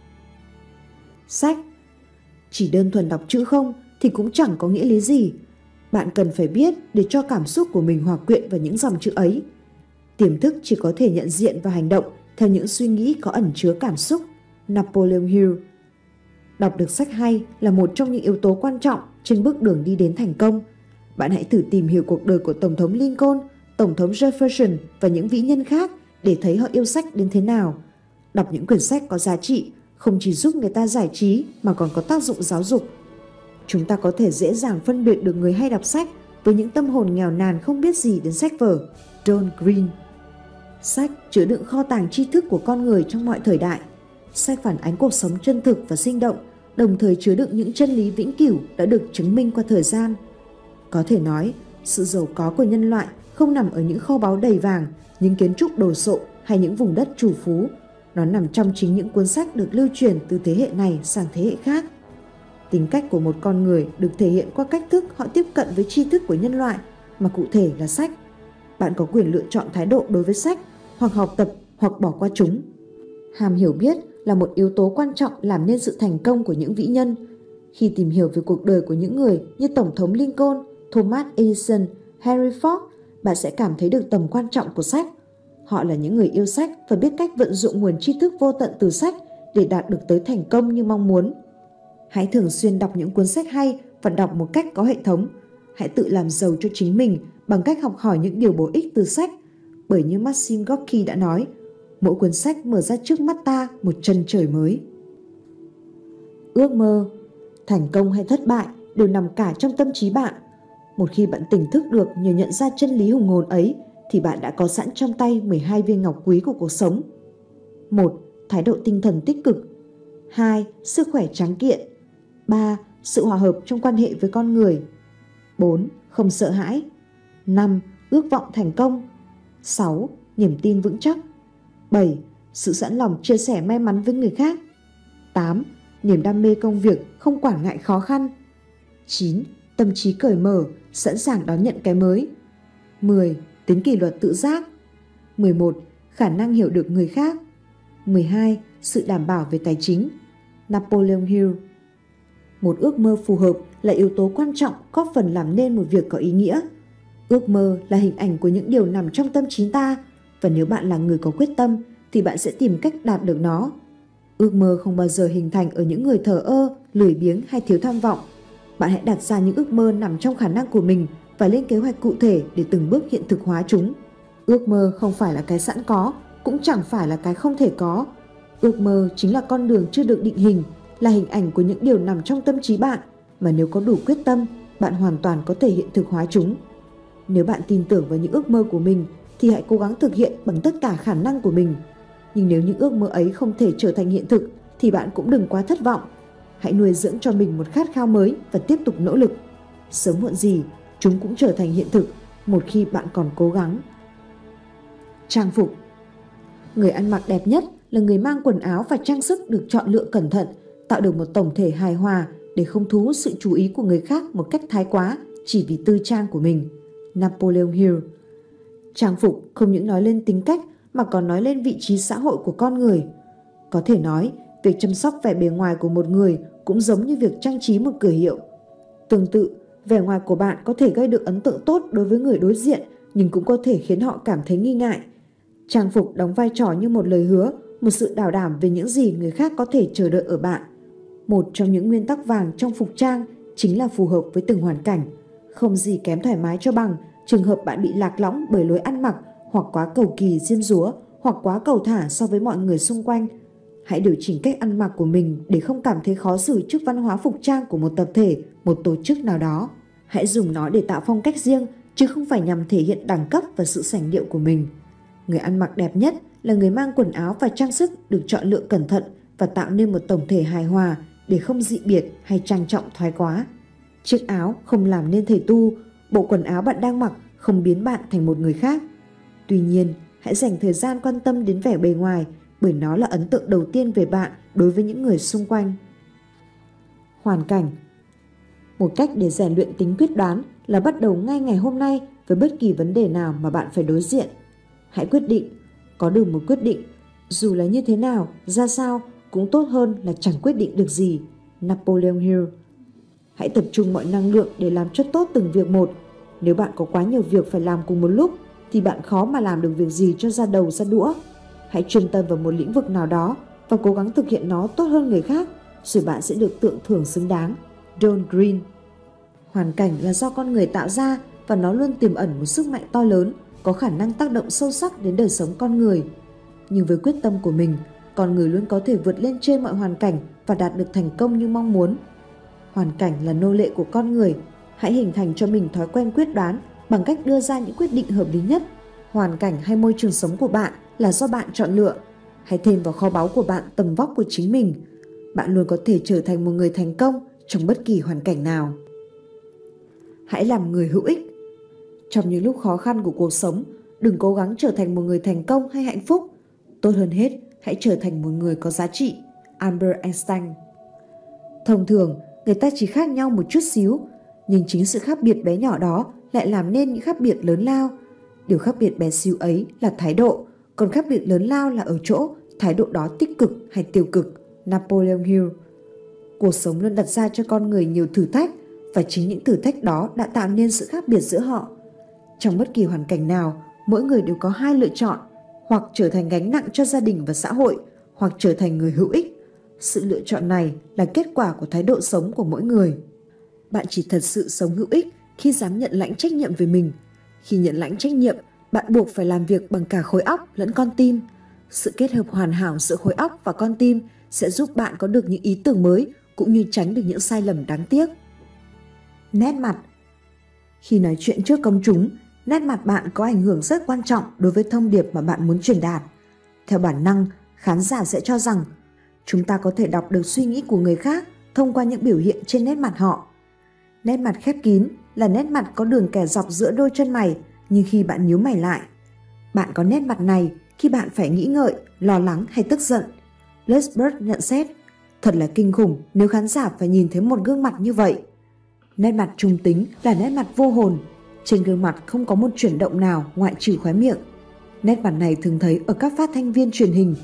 Sách. Chỉ đơn thuần đọc chữ không thì cũng chẳng có nghĩa lý gì. Bạn cần phải biết để cho cảm xúc của mình hòa quyện vào những dòng chữ ấy. Tiềm thức chỉ có thể nhận diện và hành động theo những suy nghĩ có ẩn chứa cảm xúc. Napoleon Hill. Đọc được sách hay là một trong những yếu tố quan trọng trên bước đường đi đến thành công. Bạn hãy thử tìm hiểu cuộc đời của Tổng thống Lincoln, Tổng thống Jefferson và những vĩ nhân khác để thấy họ yêu sách đến thế nào. Đọc những quyển sách có giá trị không chỉ giúp người ta giải trí mà còn có tác dụng giáo dục. Chúng ta có thể dễ dàng phân biệt được người hay đọc sách với những tâm hồn nghèo nàn không biết gì đến sách vở. John Green. Sách chứa đựng kho tàng tri thức của con người trong mọi thời đại. Sách phản ánh cuộc sống chân thực và sinh động, đồng thời chứa đựng những chân lý vĩnh cửu đã được chứng minh qua thời gian. Có thể nói, sự giàu có của nhân loại không nằm ở những kho báu đầy vàng, những kiến trúc đồ sộ hay những vùng đất trù phú. Nó nằm trong chính những cuốn sách được lưu truyền từ thế hệ này sang thế hệ khác. Tính cách của một con người được thể hiện qua cách thức họ tiếp cận với tri thức của nhân loại, mà cụ thể là sách. Bạn có quyền lựa chọn thái độ đối với sách, hoặc học tập hoặc bỏ qua chúng. Ham hiểu biết là một yếu tố quan trọng làm nên sự thành công của những vĩ nhân. Khi tìm hiểu về cuộc đời của những người như Tổng thống Lincoln, Thomas Edison, Henry Ford, bạn sẽ cảm thấy được tầm quan trọng của sách. Họ là những người yêu sách và biết cách vận dụng nguồn tri thức vô tận từ sách để đạt được tới thành công như mong muốn. Hãy thường xuyên đọc những cuốn sách hay và đọc một cách có hệ thống. Hãy tự làm giàu cho chính mình bằng cách học hỏi những điều bổ ích từ sách. Bởi như Maxim Gorky đã nói, mỗi cuốn sách mở ra trước mắt ta một chân trời mới. Ước mơ. Thành công hay thất bại đều nằm cả trong tâm trí bạn. Một khi bạn tỉnh thức được nhờ nhận ra chân lý hùng hồn ấy, thì bạn đã có sẵn trong tay mười hai viên ngọc quý của cuộc sống. một. Thái độ tinh thần tích cực. hai. Sức khỏe tráng kiện. ba. Sự hòa hợp trong quan hệ với con người. bốn. Không sợ hãi. năm. Ước vọng thành công. sáu. Niềm tin vững chắc. bảy. Sự sẵn lòng chia sẻ may mắn với người khác. tám. Niềm đam mê công việc không quản ngại khó khăn. chín. Tâm trí cởi mở, sẵn sàng đón nhận cái mới. mười. Tính kỷ luật tự giác. mười một. Khả năng hiểu được người khác. mười hai. Sự đảm bảo về tài chính. Napoleon Hill. Một ước mơ phù hợp là yếu tố quan trọng góp phần làm nên một việc có ý nghĩa. Ước mơ là hình ảnh của những điều nằm trong tâm trí ta, và nếu bạn là người có quyết tâm thì bạn sẽ tìm cách đạt được nó. Ước mơ không bao giờ hình thành ở những người thờ ơ, lười biếng hay thiếu tham vọng. Bạn hãy đặt ra những ước mơ nằm trong khả năng của mình và lên kế hoạch cụ thể để từng bước hiện thực hóa chúng. Ước mơ không phải là cái sẵn có, cũng chẳng phải là cái không thể có. Ước mơ chính là con đường chưa được định hình, là hình ảnh của những điều nằm trong tâm trí bạn, mà nếu có đủ quyết tâm, bạn hoàn toàn có thể hiện thực hóa chúng. Nếu bạn tin tưởng vào những ước mơ của mình thì hãy cố gắng thực hiện bằng tất cả khả năng của mình. Nhưng nếu những ước mơ ấy không thể trở thành hiện thực thì bạn cũng đừng quá thất vọng. Hãy nuôi dưỡng cho mình một khát khao mới và tiếp tục nỗ lực. Sớm muộn gì, chúng cũng trở thành hiện thực một khi bạn còn cố gắng. Trang phục. Người ăn mặc đẹp nhất là người mang quần áo và trang sức được chọn lựa cẩn thận, tạo được một tổng thể hài hòa để không thu hút sự chú ý của người khác một cách thái quá chỉ vì tư trang của mình. Napoleon Hill. Trang phục không những nói lên tính cách mà còn nói lên vị trí xã hội của con người. Có thể nói, việc chăm sóc vẻ bề ngoài của một người cũng giống như việc trang trí một cửa hiệu. Tương tự, vẻ ngoài của bạn có thể gây được ấn tượng tốt đối với người đối diện, nhưng cũng có thể khiến họ cảm thấy nghi ngại. Trang phục đóng vai trò như một lời hứa, một sự bảo đảm về những gì người khác có thể chờ đợi ở bạn. Một trong những nguyên tắc vàng trong phục trang chính là phù hợp với từng hoàn cảnh. Không gì kém thoải mái cho bằng trường hợp bạn bị lạc lõng bởi lối ăn mặc, hoặc quá cầu kỳ diêm dúa, hoặc quá cầu thả so với mọi người xung quanh. Hãy điều chỉnh cách ăn mặc của mình để không cảm thấy khó xử trước văn hóa phục trang của một tập thể, một tổ chức nào đó. Hãy dùng nó để tạo phong cách riêng, chứ không phải nhằm thể hiện đẳng cấp và sự sành điệu của mình. Người ăn mặc đẹp nhất là người mang quần áo và trang sức được chọn lựa cẩn thận và tạo nên một tổng thể hài hòa để không dị biệt hay trang trọng thoái quá. Chiếc áo không làm nên thầy tu, bộ quần áo bạn đang mặc không biến bạn thành một người khác. Tuy nhiên, hãy dành thời gian quan tâm đến vẻ bề ngoài, bởi nó là ấn tượng đầu tiên về bạn đối với những người xung quanh. Hoàn cảnh. Một cách để rèn luyện tính quyết đoán là bắt đầu ngay ngày hôm nay với bất kỳ vấn đề nào mà bạn phải đối diện. Hãy quyết định, có được một quyết định, dù là như thế nào, ra sao, cũng tốt hơn là chẳng quyết định được gì. Napoleon Hill. Hãy tập trung mọi năng lượng để làm cho tốt từng việc một. Nếu bạn có quá nhiều việc phải làm cùng một lúc thì bạn khó mà làm được việc gì cho ra đầu ra đũa. Hãy chuyên tâm vào một lĩnh vực nào đó và cố gắng thực hiện nó tốt hơn người khác, rồi bạn sẽ được tượng thưởng xứng đáng. John Green. Hoàn cảnh là do con người tạo ra và nó luôn tiềm ẩn một sức mạnh to lớn, có khả năng tác động sâu sắc đến đời sống con người. Nhưng với quyết tâm của mình, con người luôn có thể vượt lên trên mọi hoàn cảnh và đạt được thành công như mong muốn. Hoàn cảnh là nô lệ của con người. Hãy hình thành cho mình thói quen quyết đoán bằng cách đưa ra những quyết định hợp lý nhất. Hoàn cảnh hay môi trường sống của bạn là do bạn chọn lựa. Hãy thêm vào kho báu của bạn tầm vóc của chính mình. Bạn luôn có thể trở thành một người thành công trong bất kỳ hoàn cảnh nào. Hãy làm người hữu ích. Trong những lúc khó khăn của cuộc sống, đừng cố gắng trở thành một người thành công hay hạnh phúc. Tốt hơn hết, hãy trở thành một người có giá trị. Albert Einstein. Thông thường, người ta chỉ khác nhau một chút xíu, nhưng chính sự khác biệt bé nhỏ đó lại làm nên những khác biệt lớn lao. Điều khác biệt bé xíu ấy là thái độ, còn khác biệt lớn lao là ở chỗ thái độ đó tích cực hay tiêu cực. Napoleon Hill. Cuộc sống luôn đặt ra cho con người nhiều thử thách, và chính những thử thách đó đã tạo nên sự khác biệt giữa họ. Trong bất kỳ hoàn cảnh nào, mỗi người đều có hai lựa chọn, hoặc trở thành gánh nặng cho gia đình và xã hội, hoặc trở thành người hữu ích. Sự lựa chọn này là kết quả của thái độ sống của mỗi người. Bạn chỉ thật sự sống hữu ích khi dám nhận lãnh trách nhiệm về mình. Khi nhận lãnh trách nhiệm, bạn buộc phải làm việc bằng cả khối óc lẫn con tim. Sự kết hợp hoàn hảo giữa khối óc và con tim sẽ giúp bạn có được những ý tưởng mới, cũng như tránh được những sai lầm đáng tiếc. Nét mặt. Khi nói chuyện trước công chúng, nét mặt bạn có ảnh hưởng rất quan trọng đối với thông điệp mà bạn muốn truyền đạt. Theo bản năng, khán giả sẽ cho rằng chúng ta có thể đọc được suy nghĩ của người khác thông qua những biểu hiện trên nét mặt họ. Nét mặt khép kín là nét mặt có đường kẻ dọc giữa đôi chân mày, nhưng khi bạn nhíu mày lại. Bạn có nét mặt này khi bạn phải nghĩ ngợi, lo lắng hay tức giận. Lesbert nhận xét, thật là kinh khủng nếu khán giả phải nhìn thấy một gương mặt như vậy. Nét mặt trung tính là nét mặt vô hồn. Trên gương mặt không có một chuyển động nào ngoại trừ khóe miệng. Nét mặt này thường thấy ở các phát thanh viên truyền hình.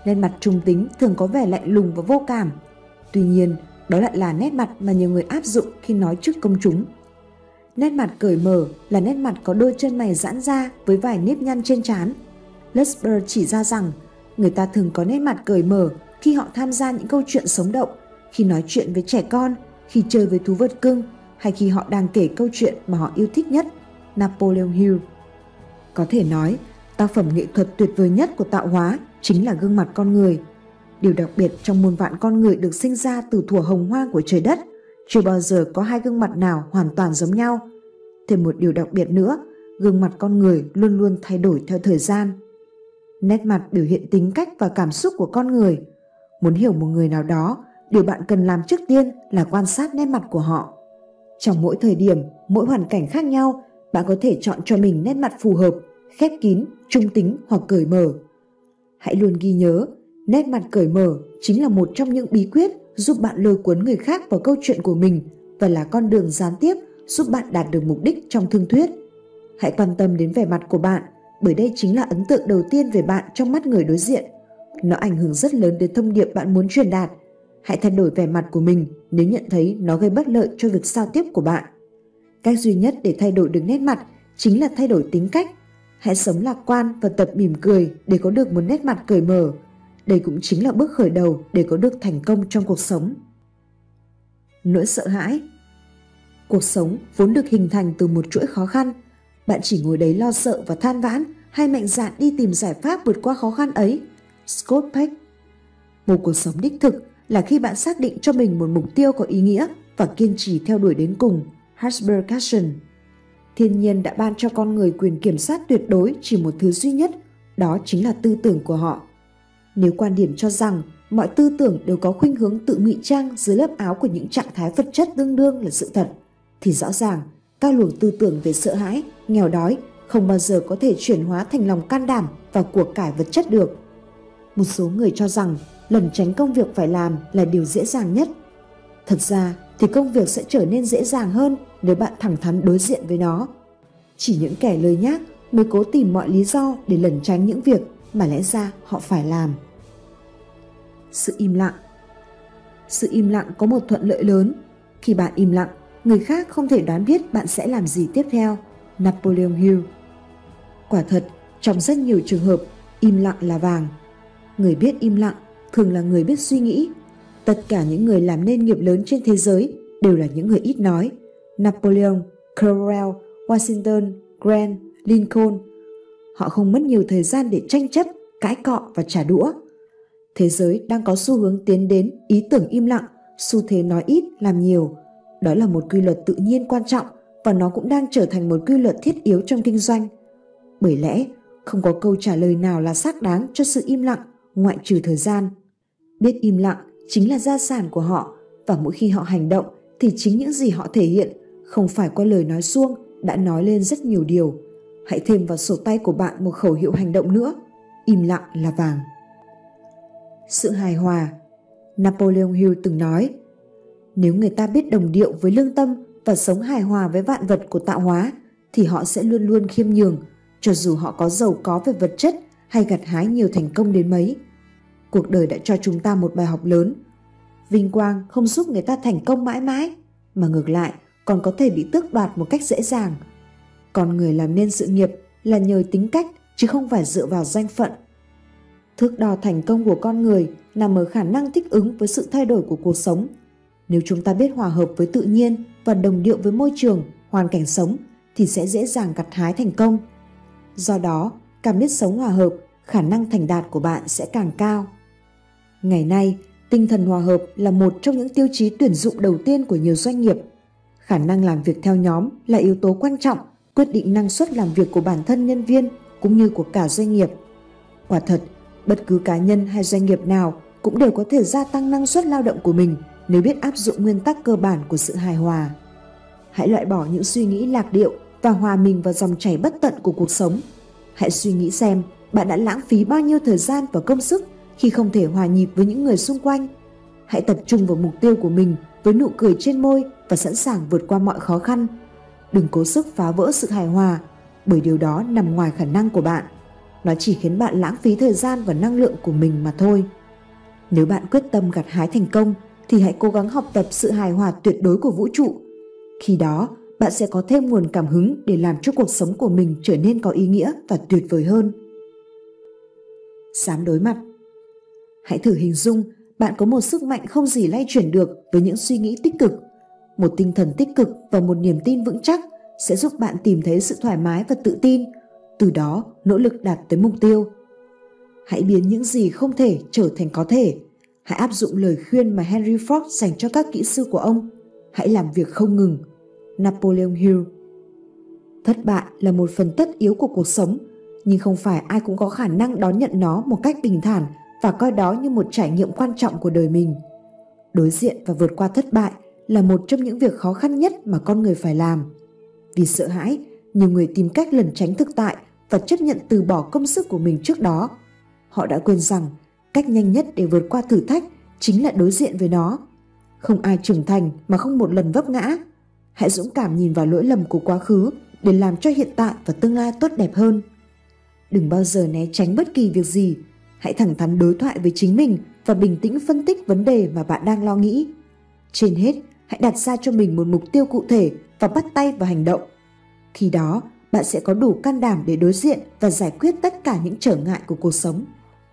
Nét mặt trung tính thường có vẻ lạnh lùng và vô cảm. Tuy nhiên, đó lại là nét mặt mà nhiều người áp dụng khi nói trước công chúng. Nét mặt cởi mở là nét mặt có đôi chân mày giãn ra với vài nếp nhăn trên trán. Lusberg chỉ ra rằng người ta thường có nét mặt cởi mở khi họ tham gia những câu chuyện sống động, khi nói chuyện với trẻ con, khi chơi với thú vật cưng, hay khi họ đang kể câu chuyện mà họ yêu thích nhất. Napoleon Hill. Có thể nói, tác phẩm nghệ thuật tuyệt vời nhất của tạo hóa chính là gương mặt con người. Điều đặc biệt trong muôn vạn con người được sinh ra từ thuở hồng hoang của trời đất, chưa bao giờ có hai gương mặt nào hoàn toàn giống nhau. Thêm một điều đặc biệt nữa, gương mặt con người luôn luôn thay đổi theo thời gian. Nét mặt biểu hiện tính cách và cảm xúc của con người. Muốn hiểu một người nào đó, điều bạn cần làm trước tiên là quan sát nét mặt của họ. Trong mỗi thời điểm, mỗi hoàn cảnh khác nhau, bạn có thể chọn cho mình nét mặt phù hợp, khép kín, trung tính hoặc cởi mở. Hãy luôn ghi nhớ, nét mặt cởi mở chính là một trong những bí quyết giúp bạn lôi cuốn người khác vào câu chuyện của mình và là con đường gián tiếp giúp bạn đạt được mục đích trong thương thuyết. Hãy quan tâm đến vẻ mặt của bạn, bởi đây chính là ấn tượng đầu tiên về bạn trong mắt người đối diện. Nó ảnh hưởng rất lớn đến thông điệp bạn muốn truyền đạt. Hãy thay đổi vẻ mặt của mình nếu nhận thấy nó gây bất lợi cho việc giao tiếp của bạn. Cách duy nhất để thay đổi được nét mặt chính là thay đổi tính cách. Hãy sống lạc quan và tập mỉm cười để có được một nét mặt cởi mở. Đây cũng chính là bước khởi đầu để có được thành công trong cuộc sống. Nỗi sợ hãi. Cuộc sống vốn được hình thành từ một chuỗi khó khăn. Bạn chỉ ngồi đấy lo sợ và than vãn hay mạnh dạn đi tìm giải pháp vượt qua khó khăn ấy? Scott Peck. Một cuộc sống đích thực là khi bạn xác định cho mình một mục tiêu có ý nghĩa và kiên trì theo đuổi đến cùng. Herbert Casson. Thiên nhiên đã ban cho con người quyền kiểm soát tuyệt đối chỉ một thứ duy nhất, đó chính là tư tưởng của họ. Nếu quan điểm cho rằng mọi tư tưởng đều có khuynh hướng tự ngụy trang dưới lớp áo của những trạng thái vật chất tương đương là sự thật, thì rõ ràng các luồng tư tưởng về sợ hãi, nghèo đói không bao giờ có thể chuyển hóa thành lòng can đảm và của cải vật chất được. Một số người cho rằng lẩn tránh công việc phải làm là điều dễ dàng nhất. Thật ra thì công việc sẽ trở nên dễ dàng hơn nếu bạn thẳng thắn đối diện với nó. Chỉ những kẻ lười nhác mới cố tìm mọi lý do để lẩn tránh những việc mà lẽ ra họ phải làm. Sự im lặng. Sự im lặng có một thuận lợi lớn. Khi bạn im lặng, người khác không thể đoán biết bạn sẽ làm gì tiếp theo. Napoleon Hill. Quả thật, trong rất nhiều trường hợp, im lặng là vàng. Người biết im lặng thường là người biết suy nghĩ. Tất cả những người làm nên nghiệp lớn trên thế giới đều là những người ít nói. Napoleon, Cromwell, Washington, Grant, Lincoln. Họ không mất nhiều thời gian để tranh chấp, cãi cọ và trả đũa. Thế giới đang có xu hướng tiến đến ý tưởng im lặng, xu thế nói ít làm nhiều. Đó là một quy luật tự nhiên quan trọng và nó cũng đang trở thành một quy luật thiết yếu trong kinh doanh. Bởi lẽ, không có câu trả lời nào là xác đáng cho sự im lặng ngoại trừ thời gian. Biết im lặng chính là gia sản của họ, và mỗi khi họ hành động thì chính những gì họ thể hiện không phải qua lời nói suông đã nói lên rất nhiều điều. Hãy thêm vào sổ tay của bạn một khẩu hiệu hành động nữa: im lặng là vàng. Sự hài hòa. Napoleon Hill từng nói, nếu người ta biết đồng điệu với lương tâm và sống hài hòa với vạn vật của tạo hóa, thì họ sẽ luôn luôn khiêm nhường, cho dù họ có giàu có về vật chất hay gặt hái nhiều thành công đến mấy. Cuộc đời đã cho chúng ta một bài học lớn. Vinh quang không giúp người ta thành công mãi mãi, mà ngược lại còn có thể bị tước đoạt một cách dễ dàng. Con người làm nên sự nghiệp là nhờ tính cách, chứ không phải dựa vào danh phận. Thước đo thành công của con người nằm ở khả năng thích ứng với sự thay đổi của cuộc sống. Nếu chúng ta biết hòa hợp với tự nhiên và đồng điệu với môi trường, hoàn cảnh sống, thì sẽ dễ dàng gặt hái thành công. Do đó, càng biết sống hòa hợp, khả năng thành đạt của bạn sẽ càng cao. Ngày nay, tinh thần hòa hợp là một trong những tiêu chí tuyển dụng đầu tiên của nhiều doanh nghiệp. Khả năng làm việc theo nhóm là yếu tố quan trọng, quyết định năng suất làm việc của bản thân nhân viên cũng như của cả doanh nghiệp. Quả thật, bất cứ cá nhân hay doanh nghiệp nào cũng đều có thể gia tăng năng suất lao động của mình nếu biết áp dụng nguyên tắc cơ bản của sự hài hòa. Hãy loại bỏ những suy nghĩ lạc điệu và hòa mình vào dòng chảy bất tận của cuộc sống. Hãy suy nghĩ xem bạn đã lãng phí bao nhiêu thời gian và công sức khi không thể hòa nhịp với những người xung quanh. Hãy tập trung vào mục tiêu của mình với nụ cười trên môi và sẵn sàng vượt qua mọi khó khăn. Đừng cố sức phá vỡ sự hài hòa, bởi điều đó nằm ngoài khả năng của bạn. nó chỉ khiến bạn lãng phí thời gian và năng lượng của mình mà thôi. Nếu bạn quyết tâm gặt hái thành công thì hãy cố gắng học tập sự hài hòa tuyệt đối của vũ trụ. Khi đó, bạn sẽ có thêm nguồn cảm hứng để làm cho cuộc sống của mình trở nên có ý nghĩa và tuyệt vời hơn. Dám đối mặt. Hãy thử hình dung bạn có một sức mạnh không gì lay chuyển được với những suy nghĩ tích cực. Một tinh thần tích cực và một niềm tin vững chắc sẽ giúp bạn tìm thấy sự thoải mái và tự tin, từ đó nỗ lực đạt tới mục tiêu. Hãy biến những gì không thể trở thành có thể. Hãy áp dụng lời khuyên mà Henry Ford dành cho các kỹ sư của ông. Hãy làm việc không ngừng. Napoleon Hill. Thất bại là một phần tất yếu của cuộc sống, nhưng không phải ai cũng có khả năng đón nhận nó một cách bình thản và coi đó như một trải nghiệm quan trọng của đời mình. Đối diện và vượt qua thất bại là một trong những việc khó khăn nhất mà con người phải làm. Vì sợ hãi, nhiều người tìm cách lẩn tránh thực tại và chấp nhận từ bỏ công sức của mình trước đó. Họ đã quên rằng cách nhanh nhất để vượt qua thử thách chính là đối diện với nó. Không ai trưởng thành mà không một lần vấp ngã. Hãy dũng cảm nhìn vào lỗi lầm của quá khứ để làm cho hiện tại và tương lai tốt đẹp hơn. Đừng bao giờ né tránh bất kỳ việc gì. Hãy thẳng thắn đối thoại với chính mình và bình tĩnh phân tích vấn đề mà bạn đang lo nghĩ. Trên hết, hãy đặt ra cho mình một mục tiêu cụ thể và bắt tay vào hành động. Khi đó, bạn sẽ có đủ can đảm để đối diện và giải quyết tất cả những trở ngại của cuộc sống.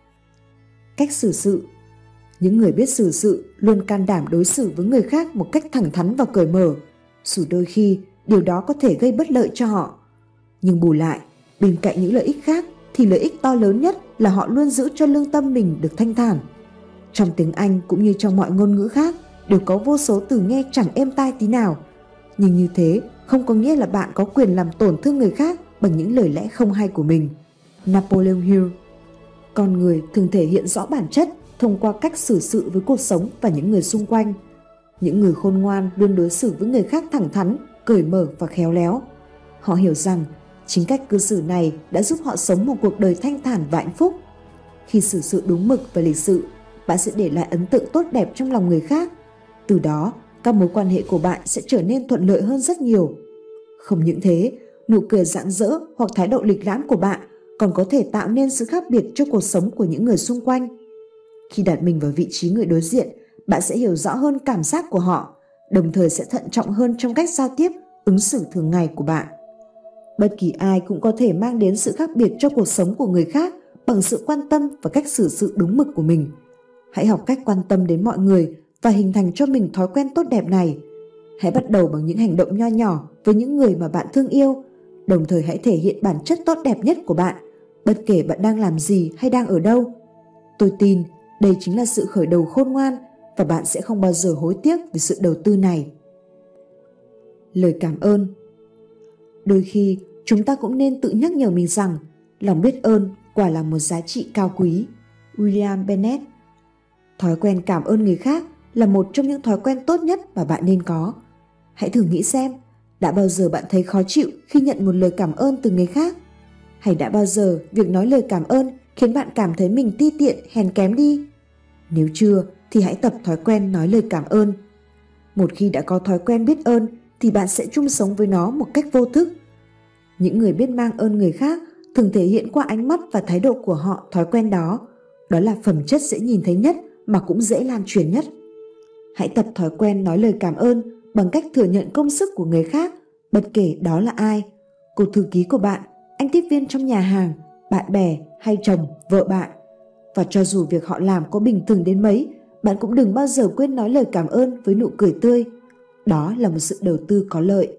Cách xử sự. Những người biết xử sự luôn can đảm đối xử với người khác một cách thẳng thắn và cởi mở, dù đôi khi điều đó có thể gây bất lợi cho họ. Nhưng bù lại, bên cạnh những lợi ích khác thì lợi ích to lớn nhất là họ luôn giữ cho lương tâm mình được thanh thản. Trong tiếng Anh cũng như trong mọi ngôn ngữ khác đều có vô số từ nghe chẳng êm tai tí nào. Nhưng như thế không có nghĩa là bạn có quyền làm tổn thương người khác bằng những lời lẽ không hay của mình. Napoleon Hill. Con người thường thể hiện rõ bản chất thông qua cách xử sự với cuộc sống và những người xung quanh. Những người khôn ngoan luôn đối xử với người khác thẳng thắn, cởi mở và khéo léo. Họ hiểu rằng chính cách cư xử này đã giúp họ sống một cuộc đời thanh thản và hạnh phúc. Khi xử sự đúng mực và lịch sự, bạn sẽ để lại ấn tượng tốt đẹp trong lòng người khác. Từ đó, các mối quan hệ của bạn sẽ trở nên thuận lợi hơn rất nhiều. Không những thế, nụ cười rạng rỡ hoặc thái độ lịch lãm của bạn còn có thể tạo nên sự khác biệt cho cuộc sống của những người xung quanh. Khi đặt mình vào vị trí người đối diện, bạn sẽ hiểu rõ hơn cảm giác của họ, đồng thời sẽ thận trọng hơn trong cách giao tiếp, ứng xử thường ngày của bạn. Bất kỳ ai cũng có thể mang đến sự khác biệt cho cuộc sống của người khác bằng sự quan tâm và cách xử sự đúng mực của mình. Hãy học cách quan tâm đến mọi người và hình thành cho mình thói quen tốt đẹp này. Hãy bắt đầu bằng những hành động nho nhỏ với những người mà bạn thương yêu, đồng thời hãy thể hiện bản chất tốt đẹp nhất của bạn, bất kể bạn đang làm gì hay đang ở đâu. Tôi tin đây chính là sự khởi đầu khôn ngoan và bạn sẽ không bao giờ hối tiếc về sự đầu tư này. Lời cảm ơn. Đôi khi chúng ta cũng nên tự nhắc nhở mình rằng lòng biết ơn quả là một giá trị cao quý. William Bennett. Thói quen cảm ơn người khác là một trong những thói quen tốt nhất mà bạn nên có. Hãy thử nghĩ xem, đã bao giờ bạn thấy khó chịu khi nhận một lời cảm ơn từ người khác? Hay đã bao giờ việc nói lời cảm ơn khiến bạn cảm thấy mình ti tiện, hèn kém đi? Nếu chưa, thì hãy tập thói quen nói lời cảm ơn. Một khi đã có thói quen biết ơn, thì bạn sẽ chung sống với nó một cách vô thức. Những người biết mang ơn người khác thường thể hiện qua ánh mắt và thái độ của họ thói quen đó. Đó là phẩm chất dễ nhìn thấy nhất mà cũng dễ lan truyền nhất. Hãy tập thói quen nói lời cảm ơn bằng cách thừa nhận công sức của người khác, bất kể đó là ai. Cô thư ký của bạn, anh tiếp viên trong nhà hàng, bạn bè hay chồng, vợ bạn. Và cho dù việc họ làm có bình thường đến mấy, bạn cũng đừng bao giờ quên nói lời cảm ơn với nụ cười tươi. Đó là một sự đầu tư có lợi.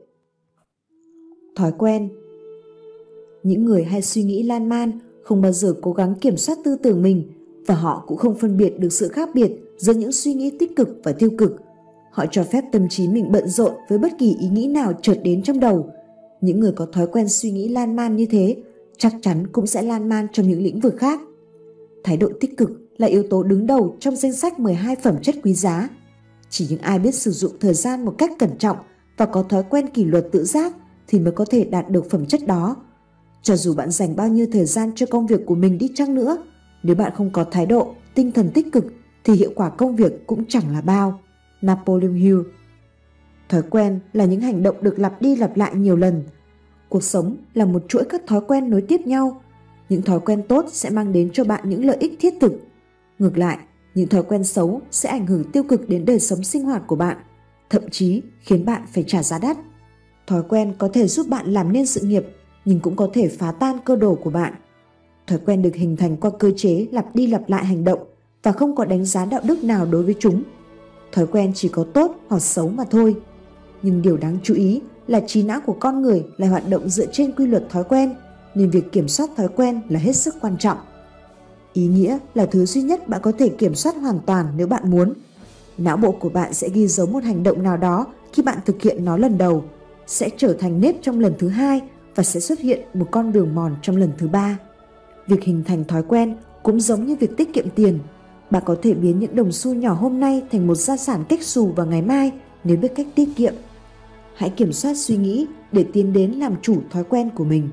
Thói quen. Những người hay suy nghĩ lan man không bao giờ cố gắng kiểm soát tư tưởng mình, và họ cũng không phân biệt được sự khác biệt giữa những suy nghĩ tích cực và tiêu cực. Họ cho phép tâm trí mình bận rộn với bất kỳ ý nghĩ nào chợt đến trong đầu. Những người có thói quen suy nghĩ lan man như thế chắc chắn cũng sẽ lan man trong những lĩnh vực khác. Thái độ tích cực là yếu tố đứng đầu trong danh sách mười hai phẩm chất quý giá. Chỉ những ai biết sử dụng thời gian một cách cẩn trọng và có thói quen kỷ luật tự giác thì mới có thể đạt được phẩm chất đó. Cho dù bạn dành bao nhiêu thời gian cho công việc của mình đi chăng nữa, nếu bạn không có thái độ, tinh thần tích cực thì hiệu quả công việc cũng chẳng là bao. Napoleon Hill. Thói quen là những hành động được lặp đi lặp lại nhiều lần. Cuộc sống là một chuỗi các thói quen nối tiếp nhau. Những thói quen tốt sẽ mang đến cho bạn những lợi ích thiết thực. Ngược lại, những thói quen xấu sẽ ảnh hưởng tiêu cực đến đời sống sinh hoạt của bạn, thậm chí khiến bạn phải trả giá đắt. Thói quen có thể giúp bạn làm nên sự nghiệp, nhưng cũng có thể phá tan cơ đồ của bạn. Thói quen được hình thành qua cơ chế lặp đi lặp lại hành động và không có đánh giá đạo đức nào đối với chúng. Thói quen chỉ có tốt hoặc xấu mà thôi. Nhưng điều đáng chú ý là trí não của con người lại hoạt động dựa trên quy luật thói quen, nên việc kiểm soát thói quen là hết sức quan trọng. Ý nghĩa là thứ duy nhất bạn có thể kiểm soát hoàn toàn nếu bạn muốn. Não bộ của bạn sẽ ghi dấu một hành động nào đó khi bạn thực hiện nó lần đầu, sẽ trở thành nếp trong lần thứ hai và sẽ xuất hiện một con đường mòn trong lần thứ ba. Việc hình thành thói quen cũng giống như việc tiết kiệm tiền. Bạn có thể biến những đồng xu nhỏ hôm nay thành một gia sản kếch xù vào ngày mai nếu biết cách tiết kiệm. Hãy kiểm soát suy nghĩ để tiến đến làm chủ thói quen của mình.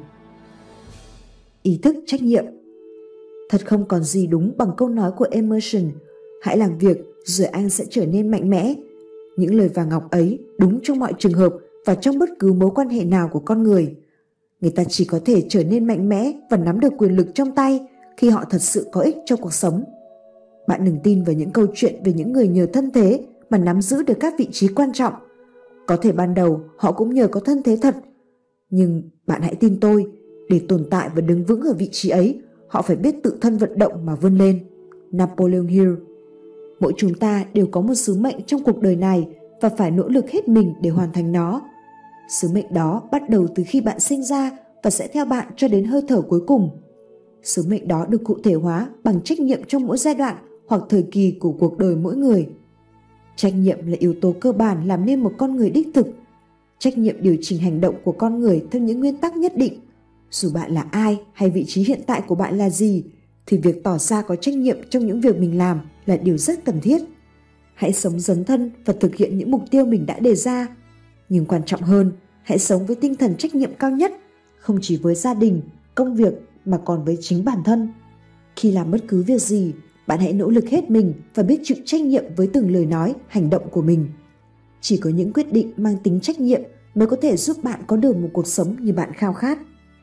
Ý thức trách nhiệm. Thật không còn gì đúng bằng câu nói của Emerson: hãy làm việc rồi anh sẽ trở nên mạnh mẽ. Những lời vàng ngọc ấy đúng trong mọi trường hợp và trong bất cứ mối quan hệ nào của con người. Người ta chỉ có thể trở nên mạnh mẽ và nắm được quyền lực trong tay khi họ thật sự có ích cho cuộc sống. Bạn đừng tin vào những câu chuyện về những người nhờ thân thế mà nắm giữ được các vị trí quan trọng. Có thể ban đầu họ cũng nhờ có thân thế thật, nhưng bạn hãy tin tôi, để tồn tại và đứng vững ở vị trí ấy, họ phải biết tự thân vận động mà vươn lên. Napoleon Hill. Mỗi chúng ta đều có một sứ mệnh trong cuộc đời này và phải nỗ lực hết mình để hoàn thành nó. Sứ mệnh đó bắt đầu từ khi bạn sinh ra và sẽ theo bạn cho đến hơi thở cuối cùng. Sứ mệnh đó được cụ thể hóa bằng trách nhiệm trong mỗi giai đoạn hoặc thời kỳ của cuộc đời mỗi người. Trách nhiệm là yếu tố cơ bản làm nên một con người đích thực. Trách nhiệm điều chỉnh hành động của con người theo những nguyên tắc nhất định. Dù bạn là ai hay vị trí hiện tại của bạn là gì, thì việc tỏ ra có trách nhiệm trong những việc mình làm là điều rất cần thiết. Hãy sống dấn thân và thực hiện những mục tiêu mình đã đề ra. Nhưng quan trọng hơn, hãy sống với tinh thần trách nhiệm cao nhất, không chỉ với gia đình, công việc mà còn với chính bản thân. Khi làm bất cứ việc gì, bạn hãy nỗ lực hết mình và biết chịu trách nhiệm với từng lời nói, hành động của mình. Chỉ có những quyết định mang tính trách nhiệm mới có thể giúp bạn có được một cuộc sống như bạn khao khát.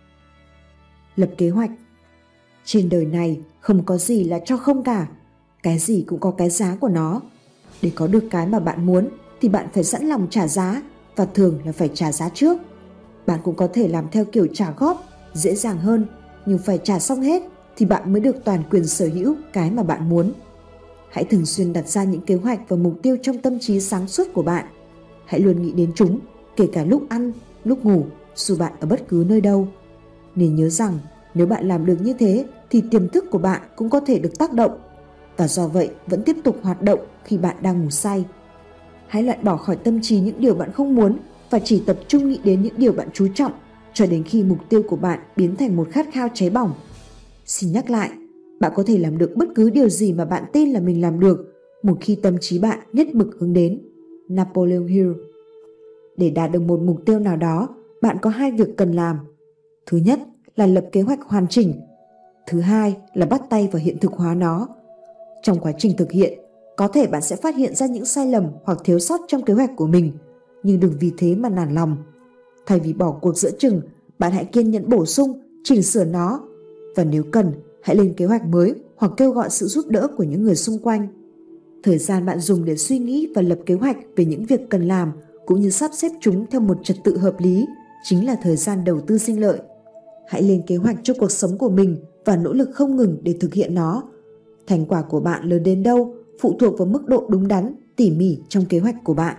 Lập kế hoạch. Trên đời này không có gì là cho không cả. Cái gì cũng có cái giá của nó. Để có được cái mà bạn muốn thì bạn phải sẵn lòng trả giá, và thường là phải trả giá trước. Bạn cũng có thể làm theo kiểu trả góp, dễ dàng hơn, nhưng phải trả xong hết thì bạn mới được toàn quyền sở hữu cái mà bạn muốn. Hãy thường xuyên đặt ra những kế hoạch và mục tiêu trong tâm trí sáng suốt của bạn. Hãy luôn nghĩ đến chúng, kể cả lúc ăn, lúc ngủ, dù bạn ở bất cứ nơi đâu. Nên nhớ rằng nếu bạn làm được như thế thì tiềm thức của bạn cũng có thể được tác động, và do vậy vẫn tiếp tục hoạt động khi bạn đang ngủ say. Hãy loại bỏ khỏi tâm trí những điều bạn không muốn và chỉ tập trung nghĩ đến những điều bạn chú trọng cho đến khi mục tiêu của bạn biến thành một khát khao cháy bỏng. Xin nhắc lại, bạn có thể làm được bất cứ điều gì mà bạn tin là mình làm được một khi tâm trí bạn nhất mực hướng đến. Napoleon Hill. Để đạt được một mục tiêu nào đó, bạn có hai việc cần làm. Thứ nhất là lập kế hoạch hoàn chỉnh. Thứ hai là bắt tay vào hiện thực hóa nó. Trong quá trình thực hiện, có thể bạn sẽ phát hiện ra những sai lầm hoặc thiếu sót trong kế hoạch của mình, nhưng đừng vì thế mà nản lòng. Thay vì bỏ cuộc giữa chừng, bạn hãy kiên nhẫn bổ sung, chỉnh sửa nó. Và nếu cần, hãy lên kế hoạch mới hoặc kêu gọi sự giúp đỡ của những người xung quanh. Thời gian bạn dùng để suy nghĩ và lập kế hoạch về những việc cần làm cũng như sắp xếp chúng theo một trật tự hợp lý chính là thời gian đầu tư sinh lợi. Hãy lên kế hoạch cho cuộc sống của mình và nỗ lực không ngừng để thực hiện nó. Thành quả của bạn lớn đến đâu phụ thuộc vào mức độ đúng đắn, tỉ mỉ trong kế hoạch của bạn.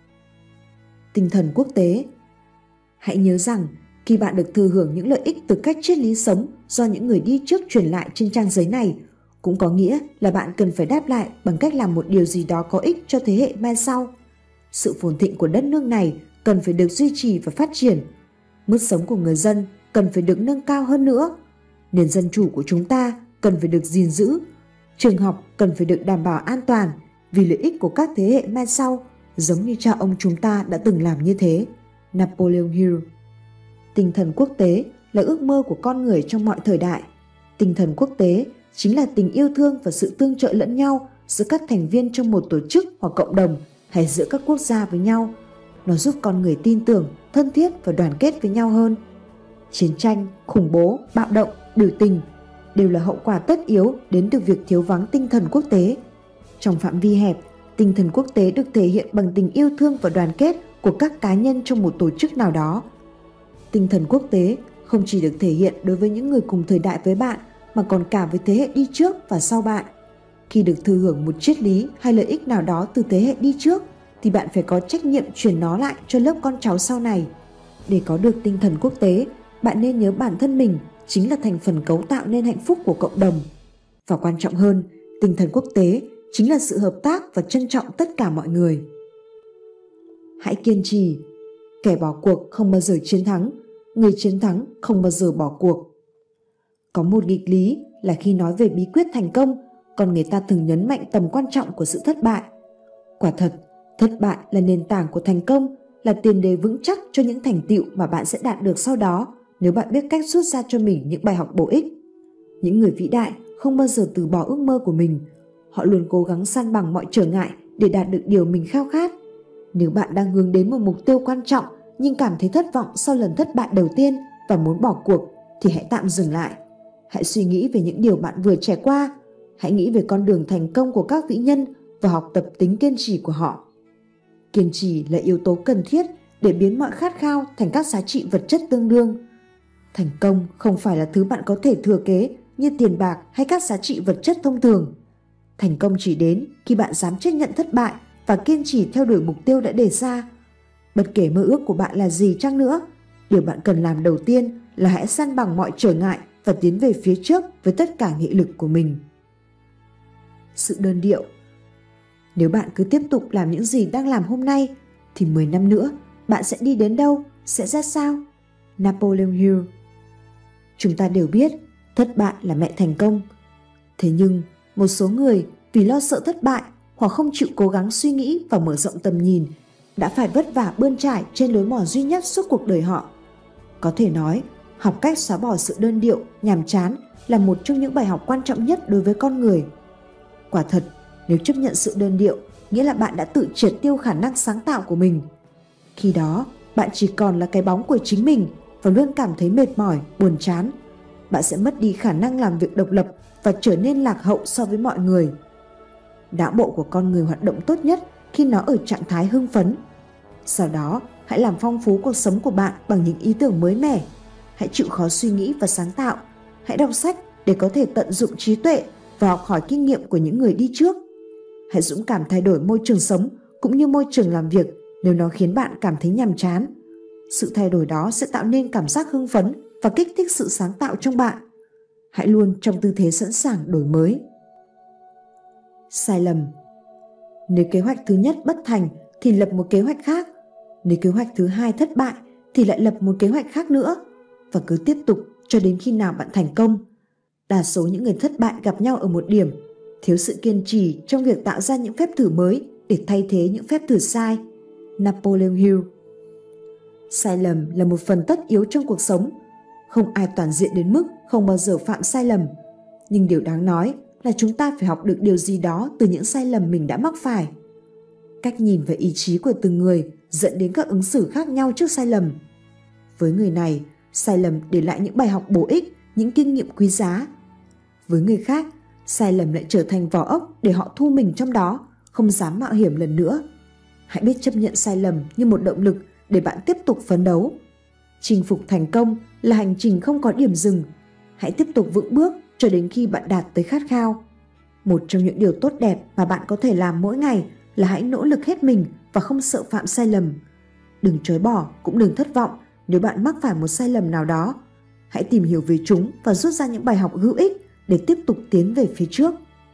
Tinh thần quốc tế. Hãy nhớ rằng khi bạn được thừa hưởng những lợi ích từ cách triết lý sống do những người đi trước truyền lại trên trang giấy này, cũng có nghĩa là bạn cần phải đáp lại bằng cách làm một điều gì đó có ích cho thế hệ mai sau. Sự phồn thịnh của đất nước này cần phải được duy trì và phát triển. Mức sống của người dân cần phải được nâng cao hơn nữa. Nền dân chủ của chúng ta cần phải được gìn giữ. Trường học cần phải được đảm bảo an toàn vì lợi ích của các thế hệ mai sau, giống như cha ông chúng ta đã từng làm như thế. Napoleon Hill. Tinh thần quốc tế là ước mơ của con người trong mọi thời đại. Tinh thần quốc tế chính là tình yêu thương và sự tương trợ lẫn nhau giữa các thành viên trong một tổ chức hoặc cộng đồng hay giữa các quốc gia với nhau. Nó giúp con người tin tưởng, thân thiết và đoàn kết với nhau hơn. Chiến tranh, khủng bố, bạo động biểu tình đều là hậu quả tất yếu đến từ việc thiếu vắng tinh thần quốc tế. Trong phạm vi hẹp, tinh thần quốc tế được thể hiện bằng tình yêu thương và đoàn kết của các cá nhân trong một tổ chức nào đó. Tinh thần quốc tế không chỉ được thể hiện đối với những người cùng thời đại với bạn, mà còn cả với thế hệ đi trước và sau bạn. Khi được thừa hưởng một triết lý hay lợi ích nào đó từ thế hệ đi trước, thì bạn phải có trách nhiệm truyền nó lại cho lớp con cháu sau này. Để có được tinh thần quốc tế, bạn nên nhớ bản thân mình chính là thành phần cấu tạo nên hạnh phúc của cộng đồng. Và quan trọng hơn, tinh thần quốc tế chính là sự hợp tác và trân trọng tất cả mọi người. Hãy kiên trì. Kẻ bỏ cuộc không bao giờ chiến thắng, người chiến thắng không bao giờ bỏ cuộc. Có một nghịch lý là khi nói về bí quyết thành công, còn người ta thường nhấn mạnh tầm quan trọng của sự thất bại. Quả thật, thất bại là nền tảng của thành công, là tiền đề vững chắc cho những thành tựu mà bạn sẽ đạt được sau đó nếu bạn biết cách rút ra cho mình những bài học bổ ích. Những người vĩ đại không bao giờ từ bỏ ước mơ của mình. Họ luôn cố gắng san bằng mọi trở ngại để đạt được điều mình khao khát. Nếu bạn đang hướng đến một mục tiêu quan trọng nhưng cảm thấy thất vọng sau lần thất bại đầu tiên và muốn bỏ cuộc, thì hãy tạm dừng lại. Hãy suy nghĩ về những điều bạn vừa trải qua. Hãy nghĩ về con đường thành công của các vĩ nhân và học tập tính kiên trì của họ. Kiên trì là yếu tố cần thiết để biến mọi khát khao thành các giá trị vật chất tương đương. Thành công không phải là thứ bạn có thể thừa kế như tiền bạc hay các giá trị vật chất thông thường. Thành công chỉ đến khi bạn dám chấp nhận thất bại và kiên trì theo đuổi mục tiêu đã đề ra. Bất kể mơ ước của bạn là gì chăng nữa, điều bạn cần làm đầu tiên là hãy san bằng mọi trở ngại và tiến về phía trước với tất cả nghị lực của mình. Sự đơn điệu. Nếu bạn cứ tiếp tục làm những gì đang làm hôm nay, thì mười năm nữa bạn sẽ đi đến đâu, sẽ ra sao? Napoleon Hill. Chúng ta đều biết thất bại là mẹ thành công. Thế nhưng một số người vì lo sợ thất bại hoặc không chịu cố gắng suy nghĩ và mở rộng tầm nhìn đã phải vất vả bươn trải trên lối mòn duy nhất suốt cuộc đời họ. Có thể nói, học cách xóa bỏ sự đơn điệu, nhàm chán là một trong những bài học quan trọng nhất đối với con người. Quả thật, nếu chấp nhận sự đơn điệu, nghĩa là bạn đã tự triệt tiêu khả năng sáng tạo của mình. Khi đó, bạn chỉ còn là cái bóng của chính mình và luôn cảm thấy mệt mỏi, buồn chán. Bạn sẽ mất đi khả năng làm việc độc lập và trở nên lạc hậu so với mọi người. Não bộ của con người hoạt động tốt nhất khi nó ở trạng thái hưng phấn. Sau đó, hãy làm phong phú cuộc sống của bạn bằng những ý tưởng mới mẻ. Hãy chịu khó suy nghĩ và sáng tạo. Hãy đọc sách để có thể tận dụng trí tuệ và học hỏi kinh nghiệm của những người đi trước. Hãy dũng cảm thay đổi môi trường sống cũng như môi trường làm việc nếu nó khiến bạn cảm thấy nhàm chán. Sự thay đổi đó sẽ tạo nên cảm giác hưng phấn và kích thích sự sáng tạo trong bạn. Hãy luôn trong tư thế sẵn sàng đổi mới. Sai lầm. Nếu kế hoạch thứ nhất bất thành thì lập một kế hoạch khác. Nếu kế hoạch thứ hai thất bại thì lại lập một kế hoạch khác nữa. Và cứ tiếp tục cho đến khi nào bạn thành công. Đa số những người thất bại gặp nhau ở một điểm: thiếu sự kiên trì trong việc tạo ra những phép thử mới để thay thế những phép thử sai. Napoleon Hill. Sai lầm là một phần tất yếu trong cuộc sống. Không ai toàn diện đến mức không bao giờ phạm sai lầm. Nhưng điều đáng nói là chúng ta phải học được điều gì đó từ những sai lầm mình đã mắc phải. Cách nhìn và ý chí của từng người dẫn đến các ứng xử khác nhau trước sai lầm. Với người này, sai lầm để lại những bài học bổ ích, những kinh nghiệm quý giá. Với người khác, sai lầm lại trở thành vỏ ốc để họ thu mình trong đó, không dám mạo hiểm lần nữa. Hãy biết chấp nhận sai lầm như một động lực để bạn tiếp tục phấn đấu. Chinh phục thành công là hành trình không có điểm dừng. Hãy tiếp tục vững bước cho đến khi bạn đạt tới khát khao. Một trong những điều tốt đẹp mà bạn có thể làm mỗi ngày là hãy nỗ lực hết mình và không sợ phạm sai lầm. Đừng chối bỏ cũng đừng thất vọng nếu bạn mắc phải một sai lầm nào đó. Hãy tìm hiểu về chúng và rút ra những bài học hữu ích để tiếp tục tiến về phía trước.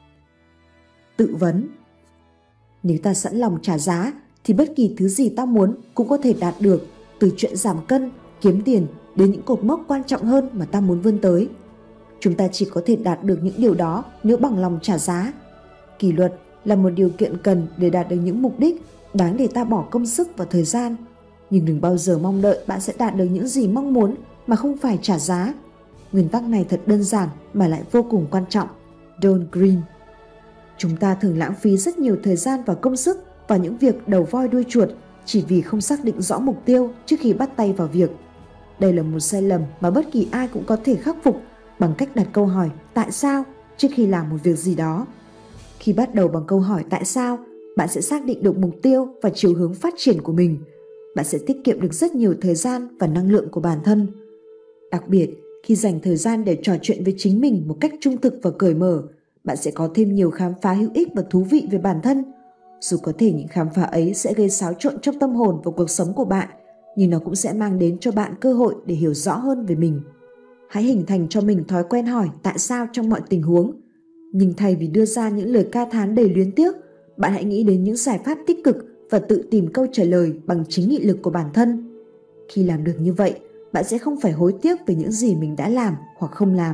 Tự vấn. Nếu ta sẵn lòng trả giá thì bất kỳ thứ gì ta muốn cũng có thể đạt được, từ chuyện giảm cân, kiếm tiền đến những cột mốc quan trọng hơn mà ta muốn vươn tới. Chúng ta chỉ có thể đạt được những điều đó nếu bằng lòng trả giá. Kỷ luật là một điều kiện cần để đạt được những mục đích đáng để ta bỏ công sức và thời gian. Nhưng đừng bao giờ mong đợi bạn sẽ đạt được những gì mong muốn mà không phải trả giá. Nguyên tắc này thật đơn giản mà lại vô cùng quan trọng. Don Green. Chúng ta thường lãng phí rất nhiều thời gian và công sức vào những việc đầu voi đuôi chuột chỉ vì không xác định rõ mục tiêu trước khi bắt tay vào việc. Đây là một sai lầm mà bất kỳ ai cũng có thể khắc phục bằng cách đặt câu hỏi tại sao trước khi làm một việc gì đó. Khi bắt đầu bằng câu hỏi tại sao, bạn sẽ xác định được mục tiêu và chiều hướng phát triển của mình. Bạn sẽ tiết kiệm được rất nhiều thời gian và năng lượng của bản thân. Đặc biệt, khi dành thời gian để trò chuyện với chính mình một cách trung thực và cởi mở, bạn sẽ có thêm nhiều khám phá hữu ích và thú vị về bản thân. Dù có thể những khám phá ấy sẽ gây xáo trộn trong tâm hồn và cuộc sống của bạn, nhưng nó cũng sẽ mang đến cho bạn cơ hội để hiểu rõ hơn về mình. Hãy hình thành cho mình thói quen hỏi tại sao trong mọi tình huống. Nhưng thay vì đưa ra những lời ca thán đầy luyến tiếc, bạn hãy nghĩ đến những giải pháp tích cực và tự tìm câu trả lời bằng chính nghị lực của bản thân. Khi làm được như vậy, bạn sẽ không phải hối tiếc về những gì mình đã làm hoặc không làm.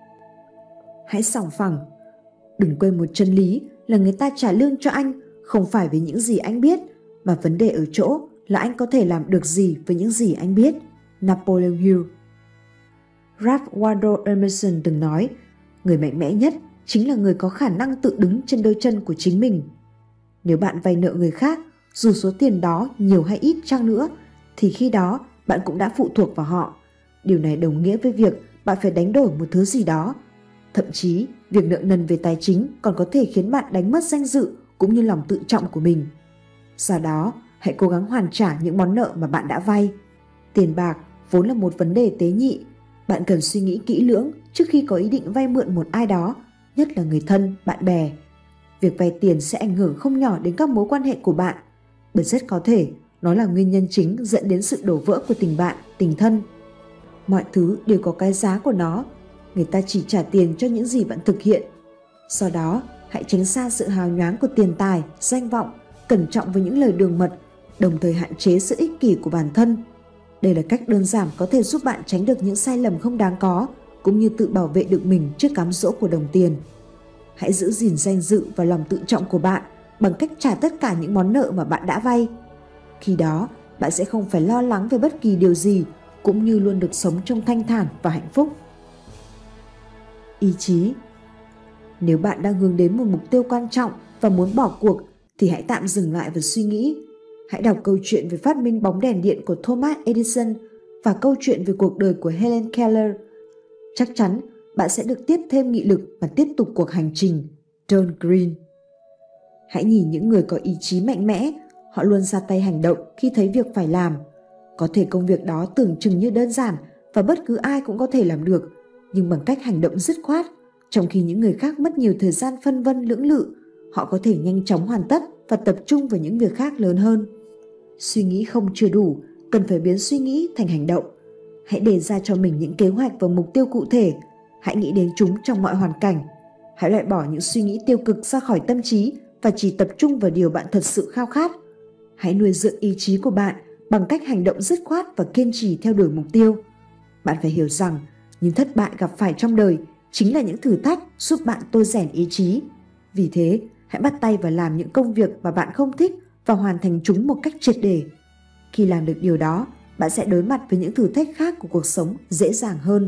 Hãy sòng phẳng. Đừng quên một chân lý là người ta trả lương cho anh không phải vì những gì anh biết, mà vấn đề ở chỗ là anh có thể làm được gì với những gì anh biết. Napoleon Hill. Ralph Waldo Emerson từng nói, người mạnh mẽ nhất chính là người có khả năng tự đứng trên đôi chân của chính mình. Nếu bạn vay nợ người khác, dù số tiền đó nhiều hay ít chăng nữa, thì khi đó bạn cũng đã phụ thuộc vào họ. Điều này đồng nghĩa với việc bạn phải đánh đổi một thứ gì đó. Thậm chí, việc nợ nần về tài chính còn có thể khiến bạn đánh mất danh dự cũng như lòng tự trọng của mình. Do đó, hãy cố gắng hoàn trả những món nợ mà bạn đã vay. Tiền bạc vốn là một vấn đề tế nhị. Bạn cần suy nghĩ kỹ lưỡng trước khi có ý định vay mượn một ai đó, nhất là người thân, bạn bè. Việc vay tiền sẽ ảnh hưởng không nhỏ đến các mối quan hệ của bạn, bởi rất có thể nó là nguyên nhân chính dẫn đến sự đổ vỡ của tình bạn, tình thân. Mọi thứ đều có cái giá của nó. Người ta chỉ trả tiền cho những gì bạn thực hiện. Do đó, hãy tránh xa sự hào nhoáng của tiền tài, danh vọng, cẩn trọng với những lời đường mật, đồng thời hạn chế sự ích kỷ của bản thân. Đây là cách đơn giản có thể giúp bạn tránh được những sai lầm không đáng có, cũng như tự bảo vệ được mình trước cám dỗ của đồng tiền. Hãy giữ gìn danh dự và lòng tự trọng của bạn bằng cách trả tất cả những món nợ mà bạn đã vay. Khi đó, bạn sẽ không phải lo lắng về bất kỳ điều gì, cũng như luôn được sống trong thanh thản và hạnh phúc. Ý chí. Nếu bạn đang hướng đến một mục tiêu quan trọng và muốn bỏ cuộc, thì hãy tạm dừng lại và suy nghĩ. Hãy đọc câu chuyện về phát minh bóng đèn điện của Thomas Edison và câu chuyện về cuộc đời của Helen Keller. Chắc chắn bạn sẽ được tiếp thêm nghị lực và tiếp tục cuộc hành trình. John Green. Hãy nhìn những người có ý chí mạnh mẽ, họ luôn ra tay hành động khi thấy việc phải làm. Có thể công việc đó tưởng chừng như đơn giản và bất cứ ai cũng có thể làm được, nhưng bằng cách hành động dứt khoát, trong khi những người khác mất nhiều thời gian phân vân lưỡng lự, họ có thể nhanh chóng hoàn tất và tập trung vào những việc khác lớn hơn. Suy nghĩ không chưa đủ, cần phải biến suy nghĩ thành hành động. Hãy đề ra cho mình những kế hoạch và mục tiêu cụ thể. Hãy nghĩ đến chúng trong mọi hoàn cảnh. Hãy loại bỏ những suy nghĩ tiêu cực ra khỏi tâm trí và chỉ tập trung vào điều bạn thật sự khao khát. Hãy nuôi dưỡng ý chí của bạn bằng cách hành động dứt khoát và kiên trì theo đuổi mục tiêu. Bạn phải hiểu rằng những thất bại gặp phải trong đời chính là những thử thách giúp bạn tôi rèn ý chí. Vì thế, hãy bắt tay vào làm những công việc mà bạn không thích và hoàn thành chúng một cách triệt để. Khi làm được điều đó, bạn sẽ đối mặt với những thử thách khác của cuộc sống dễ dàng hơn.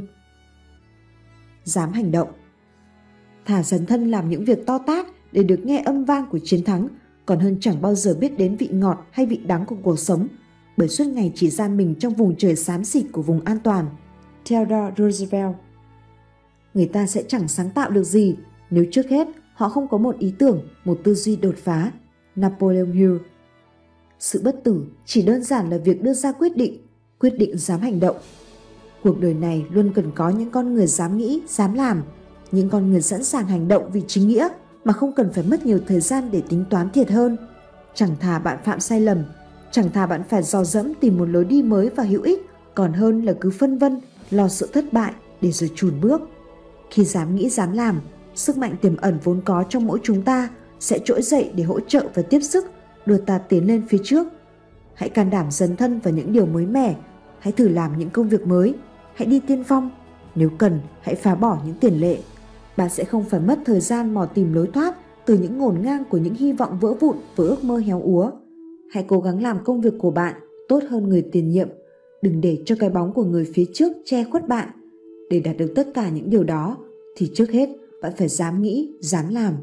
Dám hành động. Thà dấn thân làm những việc to tát để được nghe âm vang của chiến thắng, còn hơn chẳng bao giờ biết đến vị ngọt hay vị đắng của cuộc sống, bởi suốt ngày chỉ giam mình trong vùng trời xám xịt của vùng an toàn. Theodore Roosevelt. Người ta sẽ chẳng sáng tạo được gì nếu trước hết họ không có một ý tưởng, một tư duy đột phá. Napoleon Hill. Sự bất tử chỉ đơn giản là việc đưa ra quyết định, quyết định dám hành động. Cuộc đời này luôn cần có những con người dám nghĩ, dám làm, những con người sẵn sàng hành động vì chính nghĩa mà không cần phải mất nhiều thời gian để tính toán thiệt hơn. Chẳng thà bạn phạm sai lầm, chẳng thà bạn phải dò dẫm tìm một lối đi mới và hữu ích, còn hơn là cứ phân vân, lo sợ thất bại để rồi chùn bước. Khi dám nghĩ, dám làm, sức mạnh tiềm ẩn vốn có trong mỗi chúng ta sẽ trỗi dậy để hỗ trợ và tiếp sức, đưa ta tiến lên phía trước. Hãy can đảm dấn thân vào những điều mới mẻ, hãy thử làm những công việc mới, hãy đi tiên phong. Nếu cần, hãy phá bỏ những tiền lệ. Bạn sẽ không phải mất thời gian mò tìm lối thoát từ những ngổn ngang của những hy vọng vỡ vụn và ước mơ héo úa. Hãy cố gắng làm công việc của bạn tốt hơn người tiền nhiệm. Đừng để cho cái bóng của người phía trước che khuất bạn. Để đạt được tất cả những điều đó, thì trước hết bạn phải dám nghĩ, dám làm.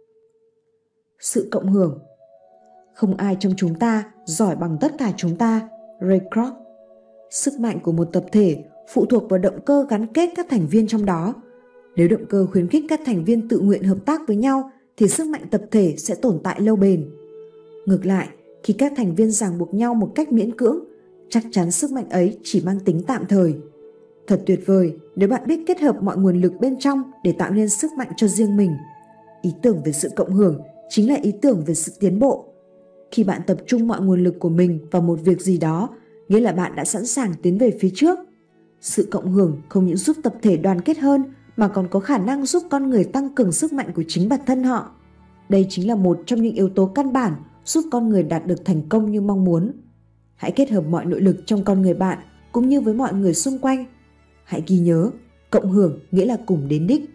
Sự cộng hưởng. Không ai trong chúng ta giỏi bằng tất cả chúng ta. Ray Kroc. Sức mạnh của một tập thể phụ thuộc vào động cơ gắn kết các thành viên trong đó. Nếu động cơ khuyến khích các thành viên tự nguyện hợp tác với nhau thì sức mạnh tập thể sẽ tồn tại lâu bền. Ngược lại, khi các thành viên ràng buộc nhau một cách miễn cưỡng, chắc chắn sức mạnh ấy chỉ mang tính tạm thời. Thật tuyệt vời nếu bạn biết kết hợp mọi nguồn lực bên trong để tạo nên sức mạnh cho riêng mình. Ý tưởng về sự cộng hưởng chính là ý tưởng về sự tiến bộ. Khi bạn tập trung mọi nguồn lực của mình vào một việc gì đó, nghĩa là bạn đã sẵn sàng tiến về phía trước. Sự cộng hưởng không những giúp tập thể đoàn kết hơn mà còn có khả năng giúp con người tăng cường sức mạnh của chính bản thân họ. Đây chính là một trong những yếu tố căn bản giúp con người đạt được thành công như mong muốn. Hãy kết hợp mọi nội lực trong con người bạn cũng như với mọi người xung quanh. Hãy ghi nhớ, cộng hưởng nghĩa là cùng đến đích.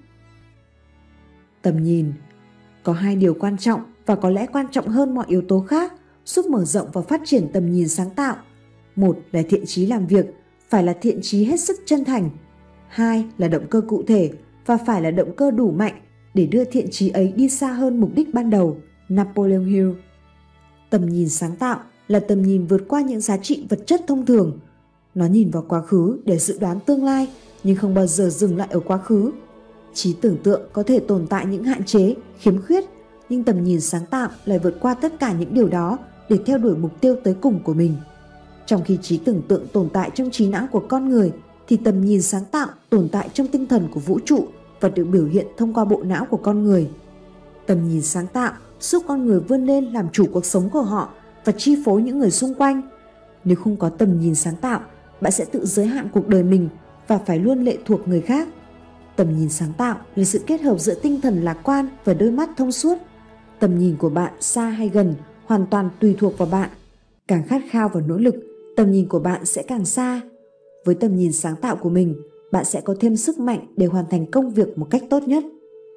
Tầm nhìn. Có hai điều quan trọng và có lẽ quan trọng hơn mọi yếu tố khác giúp mở rộng và phát triển tầm nhìn sáng tạo. Một là thiện chí làm việc, phải là thiện chí hết sức chân thành. Hai là động cơ cụ thể và phải là động cơ đủ mạnh để đưa thiện chí ấy đi xa hơn mục đích ban đầu. Napoleon Hill. Tầm nhìn sáng tạo là tầm nhìn vượt qua những giá trị vật chất thông thường. Nó nhìn vào quá khứ để dự đoán tương lai, nhưng không bao giờ dừng lại ở quá khứ. Trí tưởng tượng có thể tồn tại những hạn chế, khiếm khuyết, nhưng tầm nhìn sáng tạo lại vượt qua tất cả những điều đó để theo đuổi mục tiêu tới cùng của mình. Trong khi trí tưởng tượng tồn tại trong trí não của con người, thì tầm nhìn sáng tạo tồn tại trong tinh thần của vũ trụ và được biểu hiện thông qua bộ não của con người. Tầm nhìn sáng tạo giúp con người vươn lên làm chủ cuộc sống của họ và chi phối những người xung quanh. Nếu không có tầm nhìn sáng tạo, bạn sẽ tự giới hạn cuộc đời mình và phải luôn lệ thuộc người khác. Tầm nhìn sáng tạo là sự kết hợp giữa tinh thần lạc quan và đôi mắt thông suốt. Tầm nhìn của bạn xa hay gần hoàn toàn tùy thuộc vào bạn. Càng khát khao và nỗ lực, tầm nhìn của bạn sẽ càng xa. Với tầm nhìn sáng tạo của mình, bạn sẽ có thêm sức mạnh để hoàn thành công việc một cách tốt nhất.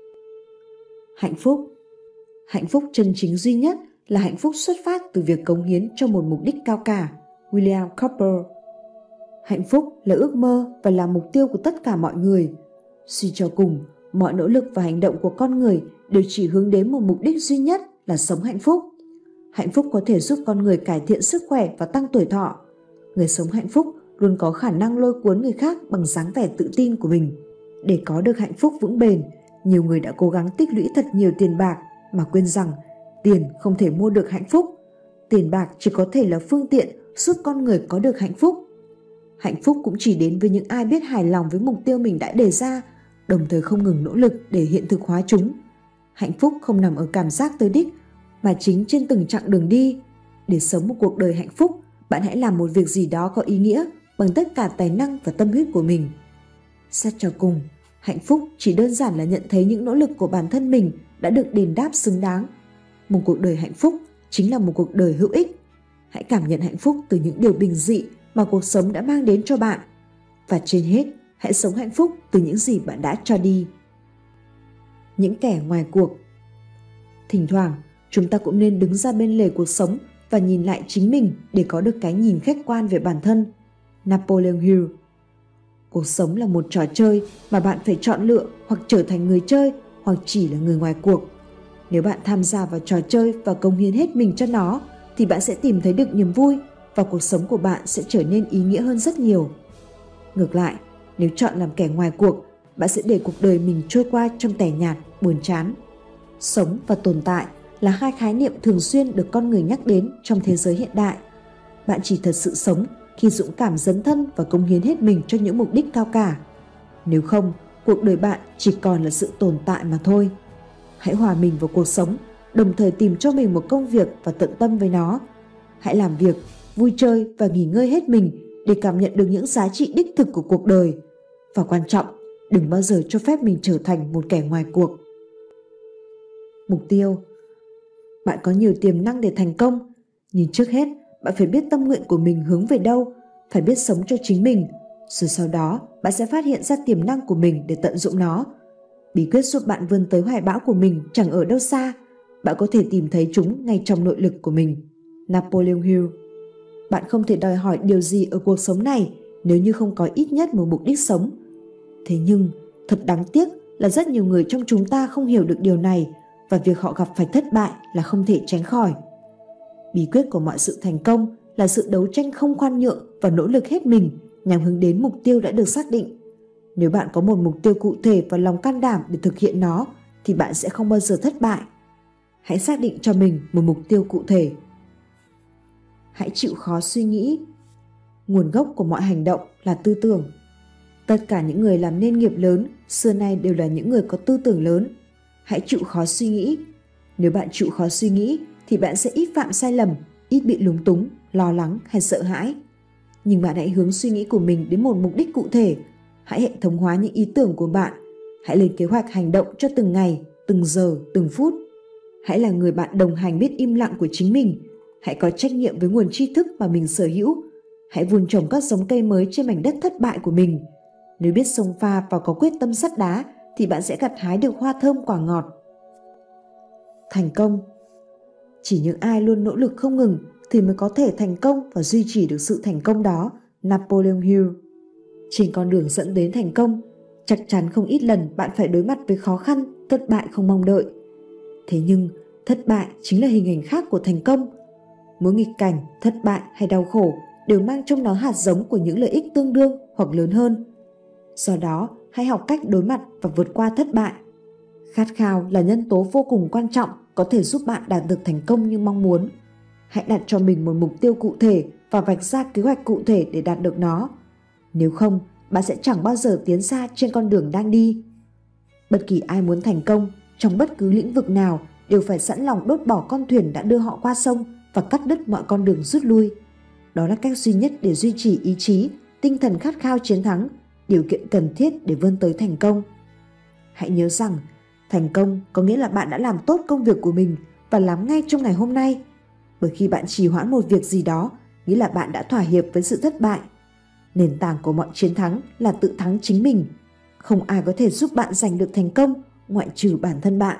Hạnh phúc. Hạnh phúc chân chính duy nhất là hạnh phúc xuất phát từ việc cống hiến cho một mục đích cao cả. William Cowper. Hạnh phúc là ước mơ và là mục tiêu của tất cả mọi người. Suy cho cùng, mọi nỗ lực và hành động của con người đều chỉ hướng đến một mục đích duy nhất là sống hạnh phúc. Hạnh phúc có thể giúp con người cải thiện sức khỏe và tăng tuổi thọ. Người sống hạnh phúc luôn có khả năng lôi cuốn người khác bằng dáng vẻ tự tin của mình. Để có được hạnh phúc vững bền, nhiều người đã cố gắng tích lũy thật nhiều tiền bạc mà quên rằng tiền không thể mua được hạnh phúc. Tiền bạc chỉ có thể là phương tiện giúp con người có được hạnh phúc. Hạnh phúc cũng chỉ đến với những ai biết hài lòng với mục tiêu mình đã đề ra, đồng thời không ngừng nỗ lực để hiện thực hóa chúng. Hạnh phúc không nằm ở cảm giác tới đích, mà chính trên từng chặng đường đi. Để sống một cuộc đời hạnh phúc, bạn hãy làm một việc gì đó có ý nghĩa bằng tất cả tài năng và tâm huyết của mình. Xét cho cùng, hạnh phúc chỉ đơn giản là nhận thấy những nỗ lực của bản thân mình đã được đền đáp xứng đáng. Một cuộc đời hạnh phúc chính là một cuộc đời hữu ích. Hãy cảm nhận hạnh phúc từ những điều bình dị mà cuộc sống đã mang đến cho bạn. Và trên hết, hãy sống hạnh phúc từ những gì bạn đã cho đi. Những kẻ ngoài cuộc. Thỉnh thoảng, chúng ta cũng nên đứng ra bên lề cuộc sống và nhìn lại chính mình để có được cái nhìn khách quan về bản thân. Napoleon Hill. Cuộc sống là một trò chơi mà bạn phải chọn lựa hoặc trở thành người chơi hoặc chỉ là người ngoài cuộc. Nếu bạn tham gia vào trò chơi và cống hiến hết mình cho nó, thì bạn sẽ tìm thấy được niềm vui và cuộc sống của bạn sẽ trở nên ý nghĩa hơn rất nhiều. Ngược lại, nếu chọn làm kẻ ngoài cuộc, bạn sẽ để cuộc đời mình trôi qua trong tẻ nhạt, buồn chán. Sống và tồn tại là hai khái niệm thường xuyên được con người nhắc đến trong thế giới hiện đại. Bạn chỉ thật sự sống khi dũng cảm dấn thân và cống hiến hết mình cho những mục đích cao cả. Nếu không, cuộc đời bạn chỉ còn là sự tồn tại mà thôi. Hãy hòa mình vào cuộc sống, đồng thời tìm cho mình một công việc và tận tâm với nó. Hãy làm việc, vui chơi và nghỉ ngơi hết mình để cảm nhận được những giá trị đích thực của cuộc đời. Và quan trọng, đừng bao giờ cho phép mình trở thành một kẻ ngoài cuộc. Mục tiêu. Bạn có nhiều tiềm năng để thành công, nhưng trước hết, bạn phải biết tâm nguyện của mình hướng về đâu, phải biết sống cho chính mình, rồi sau đó bạn sẽ phát hiện ra tiềm năng của mình để tận dụng nó. Bí quyết giúp bạn vươn tới hoài bão của mình chẳng ở đâu xa, bạn có thể tìm thấy chúng ngay trong nội lực của mình. Napoleon Hill. Bạn không thể đòi hỏi điều gì ở cuộc sống này nếu như không có ít nhất một mục đích sống. Thế nhưng, thật đáng tiếc là rất nhiều người trong chúng ta không hiểu được điều này và việc họ gặp phải thất bại là không thể tránh khỏi. Bí quyết của mọi sự thành công là sự đấu tranh không khoan nhượng và nỗ lực hết mình nhằm hướng đến mục tiêu đã được xác định. Nếu bạn có một mục tiêu cụ thể và lòng can đảm để thực hiện nó thì bạn sẽ không bao giờ thất bại. Hãy xác định cho mình một mục tiêu cụ thể. Hãy chịu khó suy nghĩ. Nguồn gốc của mọi hành động là tư tưởng. Tất cả những người làm nên nghiệp lớn xưa nay đều là những người có tư tưởng lớn. Hãy chịu khó suy nghĩ. Nếu bạn chịu khó suy nghĩ thì bạn sẽ ít phạm sai lầm, ít bị lúng túng, lo lắng hay sợ hãi. Nhưng bạn hãy hướng suy nghĩ của mình đến một mục đích cụ thể. Hãy hệ thống hóa những ý tưởng của bạn. Hãy lên kế hoạch hành động cho từng ngày, từng giờ, từng phút. Hãy là người bạn đồng hành biết im lặng của chính mình. Hãy có trách nhiệm với nguồn tri thức mà mình sở hữu. Hãy vun trồng các giống cây mới trên mảnh đất thất bại của mình. Nếu biết xông pha và có quyết tâm sắt đá thì bạn sẽ gặt hái được hoa thơm quả ngọt. Thành công. Chỉ những ai luôn nỗ lực không ngừng thì mới có thể thành công và duy trì được sự thành công đó. Napoleon Hill. Trên con đường dẫn đến thành công, chắc chắn không ít lần bạn phải đối mặt với khó khăn, thất bại không mong đợi. Thế nhưng, thất bại chính là hình ảnh khác của thành công. Mỗi nghịch cảnh, thất bại hay đau khổ đều mang trong nó hạt giống của những lợi ích tương đương hoặc lớn hơn. Do đó, hãy học cách đối mặt và vượt qua thất bại. Khát khao là nhân tố vô cùng quan trọng có thể giúp bạn đạt được thành công như mong muốn. Hãy đặt cho mình một mục tiêu cụ thể và vạch ra kế hoạch cụ thể để đạt được nó. Nếu không, bạn sẽ chẳng bao giờ tiến xa trên con đường đang đi. Bất kỳ ai muốn thành công trong bất cứ lĩnh vực nào đều phải sẵn lòng đốt bỏ con thuyền đã đưa họ qua sông và cắt đứt mọi con đường rút lui. Đó là cách duy nhất để duy trì ý chí, tinh thần khát khao chiến thắng, điều kiện cần thiết để vươn tới thành công. Hãy nhớ rằng, thành công có nghĩa là bạn đã làm tốt công việc của mình và làm ngay trong ngày hôm nay. Bởi khi bạn trì hoãn một việc gì đó, nghĩa là bạn đã thỏa hiệp với sự thất bại. Nền tảng của mọi chiến thắng là tự thắng chính mình. Không ai có thể giúp bạn giành được thành công ngoại trừ bản thân bạn.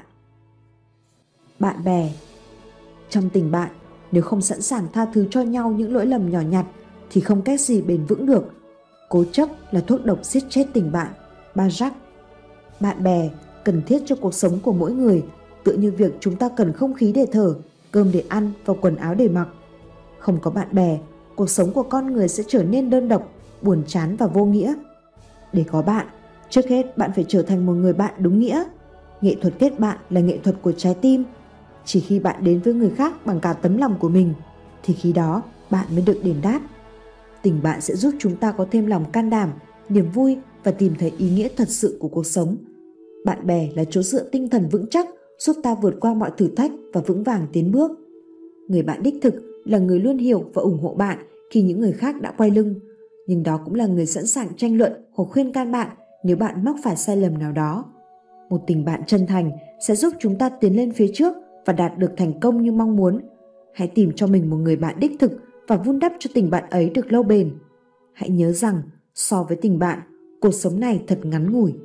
Bạn bè. Trong tình bạn, nếu không sẵn sàng tha thứ cho nhau những lỗi lầm nhỏ nhặt thì không cách gì bền vững được. Cố chấp là thuốc độc giết chết tình bạn. Balzac. Bạn bè cần thiết cho cuộc sống của mỗi người, tựa như việc chúng ta cần không khí để thở, cơm để ăn và quần áo để mặc. Không có bạn bè, cuộc sống của con người sẽ trở nên đơn độc, buồn chán và vô nghĩa. Để có bạn, trước hết bạn phải trở thành một người bạn đúng nghĩa. Nghệ thuật kết bạn là nghệ thuật của trái tim. Chỉ khi bạn đến với người khác bằng cả tấm lòng của mình, thì khi đó bạn mới được đền đáp. Tình bạn sẽ giúp chúng ta có thêm lòng can đảm, niềm vui và tìm thấy ý nghĩa thật sự của cuộc sống. Bạn bè là chỗ dựa tinh thần vững chắc, giúp ta vượt qua mọi thử thách và vững vàng tiến bước. Người bạn đích thực là người luôn hiểu và ủng hộ bạn khi những người khác đã quay lưng, nhưng đó cũng là người sẵn sàng tranh luận hoặc khuyên can bạn nếu bạn mắc phải sai lầm nào đó. Một tình bạn chân thành sẽ giúp chúng ta tiến lên phía trước và đạt được thành công như mong muốn. Hãy tìm cho mình một người bạn đích thực và vun đắp cho tình bạn ấy được lâu bền. Hãy nhớ rằng, so với tình bạn, cuộc sống này thật ngắn ngủi.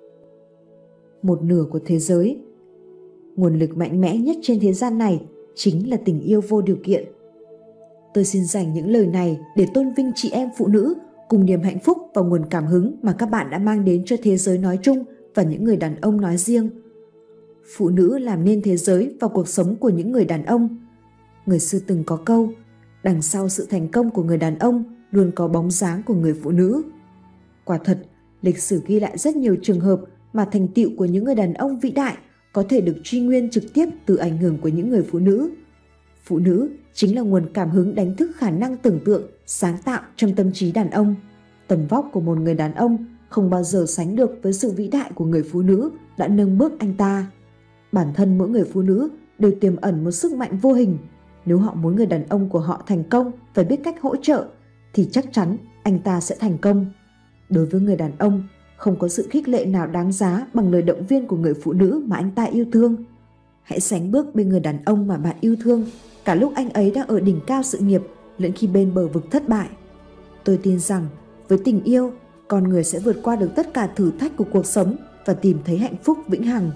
Một nửa của thế giới. Nguồn lực mạnh mẽ nhất trên thế gian này chính là tình yêu vô điều kiện. Tôi xin dành những lời này để tôn vinh chị em phụ nữ cùng niềm hạnh phúc và nguồn cảm hứng mà các bạn đã mang đến cho thế giới nói chung và những người đàn ông nói riêng. Phụ nữ làm nên thế giới và cuộc sống của những người đàn ông. Người xưa từng có câu, đằng sau sự thành công của người đàn ông luôn có bóng dáng của người phụ nữ. Quả thật, lịch sử ghi lại rất nhiều trường hợp mà thành tựu của những người đàn ông vĩ đại có thể được truy nguyên trực tiếp từ ảnh hưởng của những người phụ nữ. Phụ nữ chính là nguồn cảm hứng đánh thức khả năng tưởng tượng, sáng tạo trong tâm trí đàn ông. Tầm vóc của một người đàn ông không bao giờ sánh được với sự vĩ đại của người phụ nữ đã nâng bước anh ta. Bản thân mỗi người phụ nữ đều tiềm ẩn một sức mạnh vô hình. Nếu họ muốn người đàn ông của họ thành công và biết cách hỗ trợ, thì chắc chắn anh ta sẽ thành công. Đối với người đàn ông, không có sự khích lệ nào đáng giá bằng lời động viên của người phụ nữ mà anh ta yêu thương. Hãy sánh bước bên người đàn ông mà bạn yêu thương, cả lúc anh ấy đang ở đỉnh cao sự nghiệp lẫn khi bên bờ vực thất bại. Tôi tin rằng với tình yêu, con người sẽ vượt qua được tất cả thử thách của cuộc sống và tìm thấy hạnh phúc vĩnh hằng.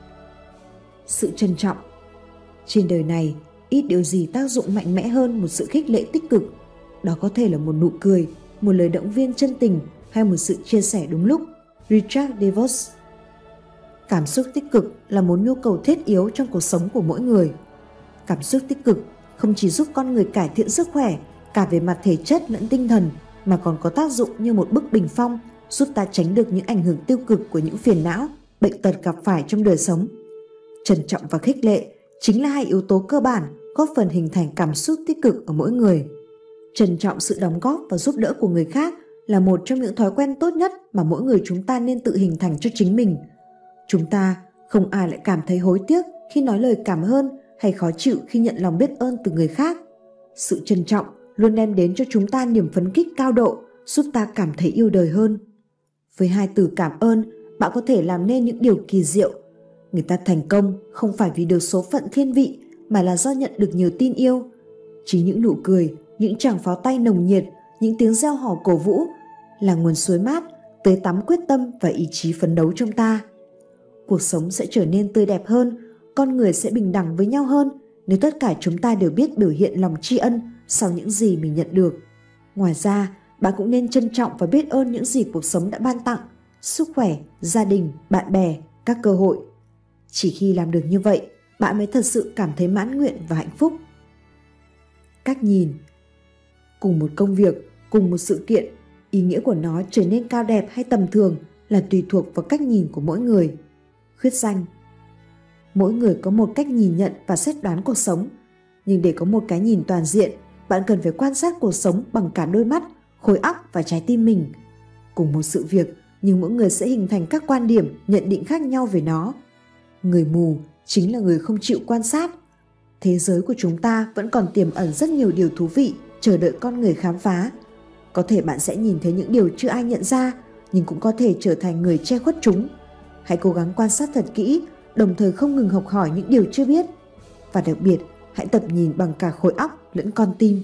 Sự trân trọng. Trên đời này, ít điều gì tác dụng mạnh mẽ hơn một sự khích lệ tích cực. Đó có thể là một nụ cười, một lời động viên chân tình hay một sự chia sẻ đúng lúc. Richard DeVos. Cảm xúc tích cực là một nhu cầu thiết yếu trong cuộc sống của mỗi người. Cảm xúc tích cực không chỉ giúp con người cải thiện sức khỏe cả về mặt thể chất lẫn tinh thần, mà còn có tác dụng như một bức bình phong giúp ta tránh được những ảnh hưởng tiêu cực của những phiền não, bệnh tật gặp phải trong đời sống. Trân trọng và khích lệ chính là hai yếu tố cơ bản góp phần hình thành cảm xúc tích cực ở mỗi người. Trân trọng sự đóng góp và giúp đỡ của người khác là một trong những thói quen tốt nhất mà mỗi người chúng ta nên tự hình thành cho chính mình. Chúng ta không ai lại cảm thấy hối tiếc khi nói lời cảm ơn hay khó chịu khi nhận lòng biết ơn từ người khác. Sự trân trọng luôn đem đến cho chúng ta niềm phấn khích cao độ, giúp ta cảm thấy yêu đời hơn. Với hai từ cảm ơn, bạn có thể làm nên những điều kỳ diệu. Người ta thành công không phải vì được số phận thiên vị, mà là do nhận được nhiều tin yêu. Chính những nụ cười, những tràng pháo tay nồng nhiệt, những tiếng reo hò cổ vũ là nguồn suối mát, tưới tắm quyết tâm và ý chí phấn đấu trong ta. Cuộc sống sẽ trở nên tươi đẹp hơn, con người sẽ bình đẳng với nhau hơn nếu tất cả chúng ta đều biết biểu hiện lòng tri ân sau những gì mình nhận được. Ngoài ra, bạn cũng nên trân trọng và biết ơn những gì cuộc sống đã ban tặng: sức khỏe, gia đình, bạn bè, các cơ hội. Chỉ khi làm được như vậy, bạn mới thật sự cảm thấy mãn nguyện và hạnh phúc. Cách nhìn. Cùng một công việc, cùng một sự kiện, ý nghĩa của nó trở nên cao đẹp hay tầm thường là tùy thuộc vào cách nhìn của mỗi người. Khuyết danh. Mỗi người có một cách nhìn nhận và xét đoán cuộc sống, nhưng để có một cái nhìn toàn diện, bạn cần phải quan sát cuộc sống bằng cả đôi mắt, khối óc và trái tim mình. Cùng một sự việc, nhưng mỗi người sẽ hình thành các quan điểm, nhận định khác nhau về nó. Người mù chính là người không chịu quan sát. Thế giới của chúng ta vẫn còn tiềm ẩn rất nhiều điều thú vị chờ đợi con người khám phá. Có thể bạn sẽ nhìn thấy những điều chưa ai nhận ra, nhưng cũng có thể trở thành người che khuất chúng. Hãy cố gắng quan sát thật kỹ, đồng thời không ngừng học hỏi những điều chưa biết. Và đặc biệt, hãy tập nhìn bằng cả khối óc lẫn con tim.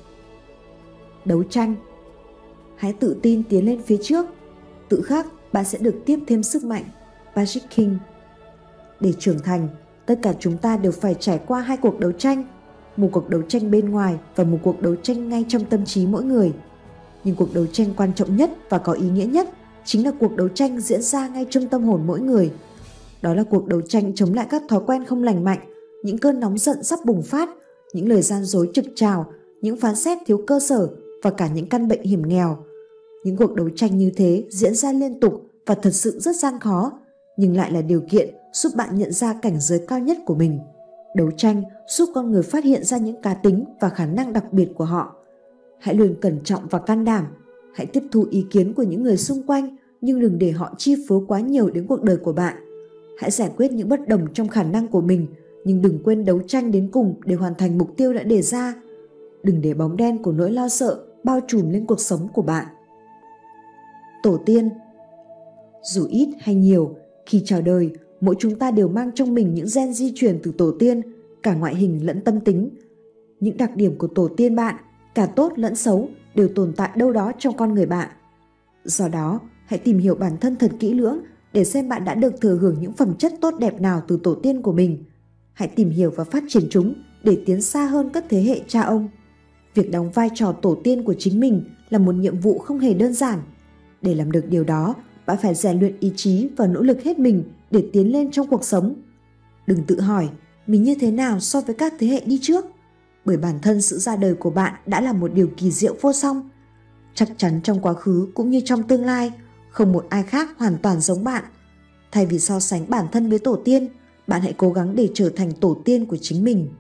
Đấu tranh. Hãy tự tin tiến lên phía trước. Tự khắc, bạn sẽ được tiếp thêm sức mạnh. Patrick King. Để trưởng thành, tất cả chúng ta đều phải trải qua hai cuộc đấu tranh. Một cuộc đấu tranh bên ngoài và một cuộc đấu tranh ngay trong tâm trí mỗi người. Nhưng cuộc đấu tranh quan trọng nhất và có ý nghĩa nhất chính là cuộc đấu tranh diễn ra ngay trong tâm hồn mỗi người. Đó là cuộc đấu tranh chống lại các thói quen không lành mạnh, những cơn nóng giận sắp bùng phát, những lời gian dối trực trào, những phán xét thiếu cơ sở và cả những căn bệnh hiểm nghèo. Những cuộc đấu tranh như thế diễn ra liên tục và thật sự rất gian khó, nhưng lại là điều kiện giúp bạn nhận ra cảnh giới cao nhất của mình. Đấu tranh giúp con người phát hiện ra những cá tính và khả năng đặc biệt của họ. Hãy luôn cẩn trọng và can đảm. Hãy tiếp thu ý kiến của những người xung quanh, nhưng đừng để họ chi phối quá nhiều đến cuộc đời của bạn. Hãy giải quyết những bất đồng trong khả năng của mình, nhưng đừng quên đấu tranh đến cùng để hoàn thành mục tiêu đã đề ra. Đừng để bóng đen của nỗi lo sợ bao trùm lên cuộc sống của bạn. Tổ tiên. Dù ít hay nhiều, khi chào đời, mỗi chúng ta đều mang trong mình những gen di truyền từ tổ tiên, cả ngoại hình lẫn tâm tính. Những đặc điểm của tổ tiên bạn, cả tốt lẫn xấu, đều tồn tại đâu đó trong con người bạn. Do đó, hãy tìm hiểu bản thân thật kỹ lưỡng để xem bạn đã được thừa hưởng những phẩm chất tốt đẹp nào từ tổ tiên của mình. Hãy tìm hiểu và phát triển chúng để tiến xa hơn các thế hệ cha ông. Việc đóng vai trò tổ tiên của chính mình là một nhiệm vụ không hề đơn giản. Để làm được điều đó, bạn phải rèn luyện ý chí và nỗ lực hết mình để tiến lên trong cuộc sống. Đừng tự hỏi mình như thế nào so với các thế hệ đi trước, bởi bản thân sự ra đời của bạn đã là một điều kỳ diệu vô song. Chắc chắn trong quá khứ cũng như trong tương lai, không một ai khác hoàn toàn giống bạn. Thay vì so sánh bản thân với tổ tiên, bạn hãy cố gắng để trở thành tổ tiên của chính mình.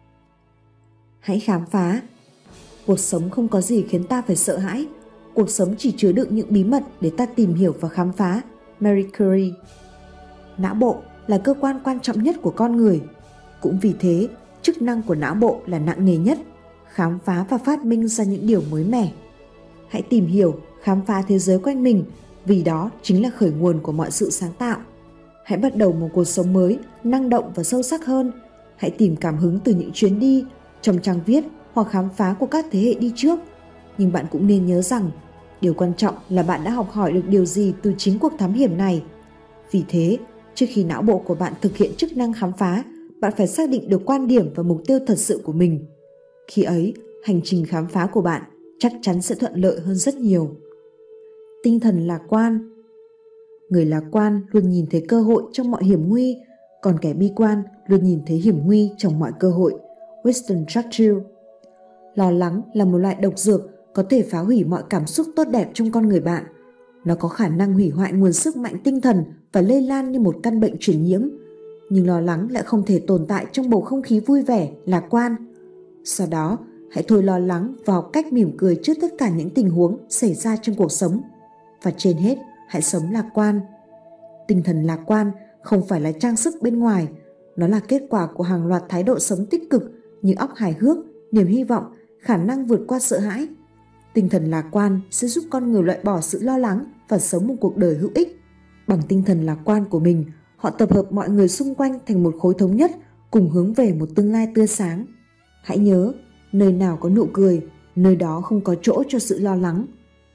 Hãy khám phá. Cuộc sống không có gì khiến ta phải sợ hãi. Cuộc sống chỉ chứa đựng những bí mật để ta tìm hiểu và khám phá. Marie Curie. Não bộ là cơ quan quan trọng nhất của con người. Cũng vì thế, chức năng của não bộ là nặng nề nhất, khám phá và phát minh ra những điều mới mẻ. Hãy tìm hiểu, khám phá thế giới quanh mình, vì đó chính là khởi nguồn của mọi sự sáng tạo. Hãy bắt đầu một cuộc sống mới, năng động và sâu sắc hơn. Hãy tìm cảm hứng từ những chuyến đi, trong trang viết hoặc khám phá của các thế hệ đi trước. Nhưng bạn cũng nên nhớ rằng, điều quan trọng là bạn đã học hỏi được điều gì từ chính cuộc thám hiểm này. Vì thế, trước khi não bộ của bạn thực hiện chức năng khám phá, bạn phải xác định được quan điểm và mục tiêu thật sự của mình. Khi ấy, hành trình khám phá của bạn chắc chắn sẽ thuận lợi hơn rất nhiều. Tinh thần lạc quan. Người lạc quan luôn nhìn thấy cơ hội trong mọi hiểm nguy, còn kẻ bi quan luôn nhìn thấy hiểm nguy trong mọi cơ hội. Winston Churchill. Lo lắng là một loại độc dược có thể phá hủy mọi cảm xúc tốt đẹp trong con người bạn. Nó có khả năng hủy hoại nguồn sức mạnh tinh thần và lây lan như một căn bệnh truyền nhiễm. Nhưng lo lắng lại không thể tồn tại trong bầu không khí vui vẻ, lạc quan. Sau đó, hãy thôi lo lắng vào cách mỉm cười trước tất cả những tình huống xảy ra trong cuộc sống. Và trên hết, hãy sống lạc quan. Tinh thần lạc quan không phải là trang sức bên ngoài, nó là kết quả của hàng loạt thái độ sống tích cực như óc hài hước, niềm hy vọng, khả năng vượt qua sợ hãi. Tinh thần lạc quan sẽ giúp con người loại bỏ sự lo lắng và sống một cuộc đời hữu ích. Bằng tinh thần lạc quan của mình, họ tập hợp mọi người xung quanh thành một khối thống nhất, cùng hướng về một tương lai tươi sáng. Hãy nhớ, nơi nào có nụ cười, nơi đó không có chỗ cho sự lo lắng.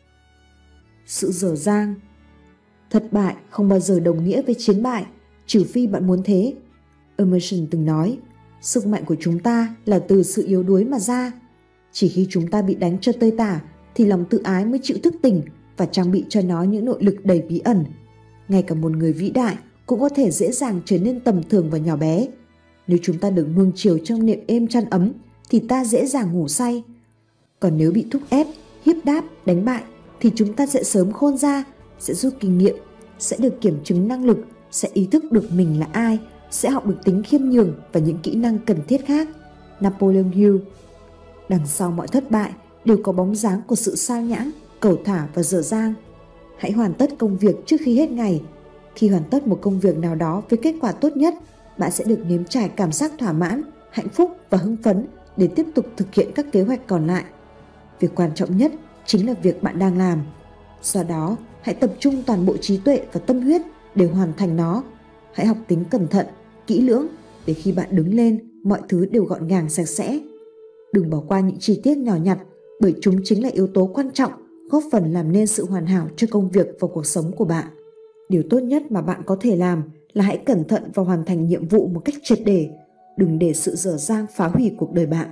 Sự dở dang. Thất bại không bao giờ đồng nghĩa với chiến bại, trừ phi bạn muốn thế. Emerson từng nói, sức mạnh của chúng ta là từ sự yếu đuối mà ra. Chỉ khi chúng ta bị đánh cho tơi tả thì lòng tự ái mới chịu thức tỉnh và trang bị cho nó những nội lực đầy bí ẩn. Ngay cả một người vĩ đại cũng có thể dễ dàng trở nên tầm thường và nhỏ bé. Nếu chúng ta được nuông chiều trong niềm êm chăn ấm thì ta dễ dàng ngủ say. Còn nếu bị thúc ép, hiếp đáp, đánh bại thì chúng ta sẽ sớm khôn ra, sẽ rút kinh nghiệm, sẽ được kiểm chứng năng lực, sẽ ý thức được mình là ai, sẽ học được tính khiêm nhường và những kỹ năng cần thiết khác. Napoleon Hill. Đằng sau mọi thất bại đều có bóng dáng của sự sao nhãng, cẩu thả và dở dang. Hãy hoàn tất công việc trước khi hết ngày. Khi hoàn tất một công việc nào đó với kết quả tốt nhất, bạn sẽ được nếm trải cảm giác thỏa mãn, hạnh phúc và hưng phấn để tiếp tục thực hiện các kế hoạch còn lại. Việc quan trọng nhất chính là việc bạn đang làm. Do đó, hãy tập trung toàn bộ trí tuệ và tâm huyết để hoàn thành nó. Hãy học tính cẩn thận, kỹ lưỡng để khi bạn đứng lên, mọi thứ đều gọn gàng sạch sẽ. Đừng bỏ qua những chi tiết nhỏ nhặt, bởi chúng chính là yếu tố quan trọng góp phần làm nên sự hoàn hảo cho công việc và cuộc sống của bạn. Điều tốt nhất mà bạn có thể làm là hãy cẩn thận và hoàn thành nhiệm vụ một cách triệt để. Đừng để sự dở dang phá hủy cuộc đời bạn.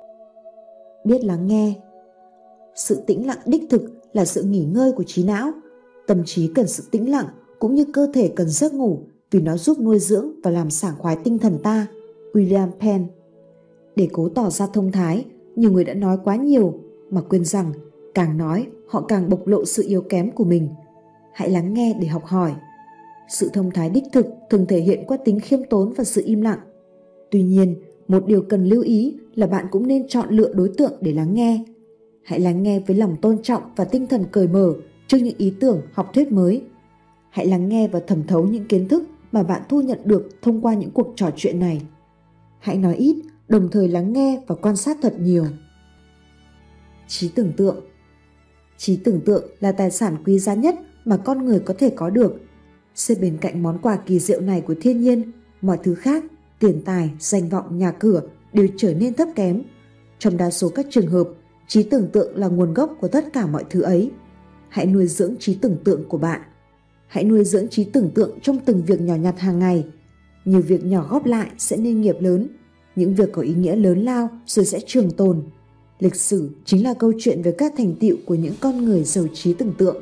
Biết lắng nghe. Sự tĩnh lặng đích thực là sự nghỉ ngơi của trí não. Tâm trí cần sự tĩnh lặng cũng như cơ thể cần giấc ngủ, vì nó giúp nuôi dưỡng và làm sảng khoái tinh thần ta. William Penn. Để cố tỏ ra thông thái, nhiều người đã nói quá nhiều mà quên rằng càng nói họ càng bộc lộ sự yếu kém của mình. Hãy lắng nghe để học hỏi. Sự thông thái đích thực thường thể hiện qua tính khiêm tốn và sự im lặng. Tuy nhiên, một điều cần lưu ý là bạn cũng nên chọn lựa đối tượng để lắng nghe. Hãy lắng nghe với lòng tôn trọng và tinh thần cởi mở trước những ý tưởng, học thuyết mới. Hãy lắng nghe và thẩm thấu những kiến thức mà bạn thu nhận được thông qua những cuộc trò chuyện này. Hãy nói ít, đồng thời lắng nghe và quan sát thật nhiều. Trí tưởng tượng. Trí tưởng tượng là tài sản quý giá nhất mà con người có thể có được. Xếp bên cạnh món quà kỳ diệu này của thiên nhiên, mọi thứ khác, tiền tài, danh vọng, nhà cửa đều trở nên thấp kém. Trong đa số các trường hợp, trí tưởng tượng là nguồn gốc của tất cả mọi thứ ấy. Hãy nuôi dưỡng trí tưởng tượng của bạn. Hãy nuôi dưỡng trí tưởng tượng trong từng việc nhỏ nhặt hàng ngày. Nhiều việc nhỏ góp lại sẽ nên nghiệp lớn. Những việc có ý nghĩa lớn lao rồi sẽ trường tồn. Lịch sử chính là câu chuyện về các thành tựu của những con người giàu trí tưởng tượng.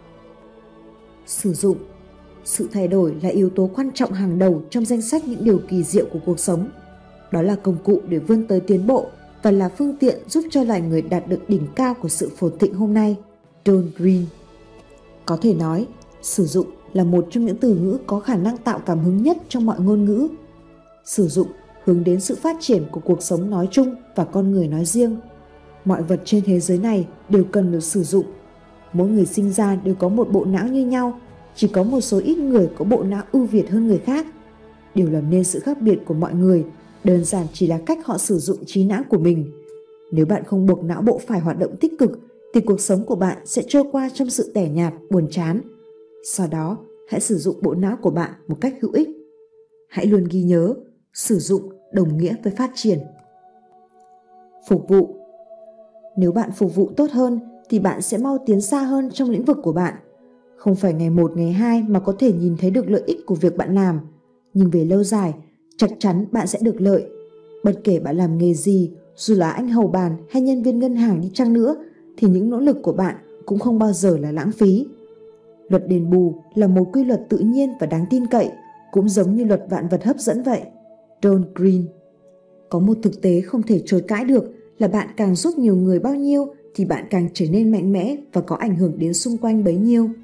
Sử dụng. Sự thay đổi là yếu tố quan trọng hàng đầu trong danh sách những điều kỳ diệu của cuộc sống. Đó là công cụ để vươn tới tiến bộ và là phương tiện giúp cho loài người đạt được đỉnh cao của sự phồn thịnh hôm nay. John Green. Có thể nói, sử dụng là một trong những từ ngữ có khả năng tạo cảm hứng nhất trong mọi ngôn ngữ. Sử dụng hướng đến sự phát triển của cuộc sống nói chung và con người nói riêng. Mọi vật trên thế giới này đều cần được sử dụng. Mỗi người sinh ra đều có một bộ não như nhau, chỉ có một số ít người có bộ não ưu việt hơn người khác. Điều làm nên sự khác biệt của mọi người đơn giản chỉ là cách họ sử dụng trí não của mình. Nếu bạn không buộc não bộ phải hoạt động tích cực, thì cuộc sống của bạn sẽ trôi qua trong sự tẻ nhạt, buồn chán. Sau đó, hãy sử dụng bộ não của bạn một cách hữu ích. Hãy luôn ghi nhớ, sử dụng đồng nghĩa với phát triển. Phục vụ. Nếu bạn phục vụ tốt hơn, thì bạn sẽ mau tiến xa hơn trong lĩnh vực của bạn. Không phải ngày một, ngày hai mà có thể nhìn thấy được lợi ích của việc bạn làm. Nhưng về lâu dài, chắc chắn bạn sẽ được lợi. Bất kể bạn làm nghề gì, dù là anh hầu bàn hay nhân viên ngân hàng đi chăng nữa, thì những nỗ lực của bạn cũng không bao giờ là lãng phí. Luật đền bù là một quy luật tự nhiên và đáng tin cậy, cũng giống như luật vạn vật hấp dẫn vậy. John Green. Có một thực tế không thể chối cãi được là bạn càng giúp nhiều người bao nhiêu thì bạn càng trở nên mạnh mẽ và có ảnh hưởng đến xung quanh bấy nhiêu.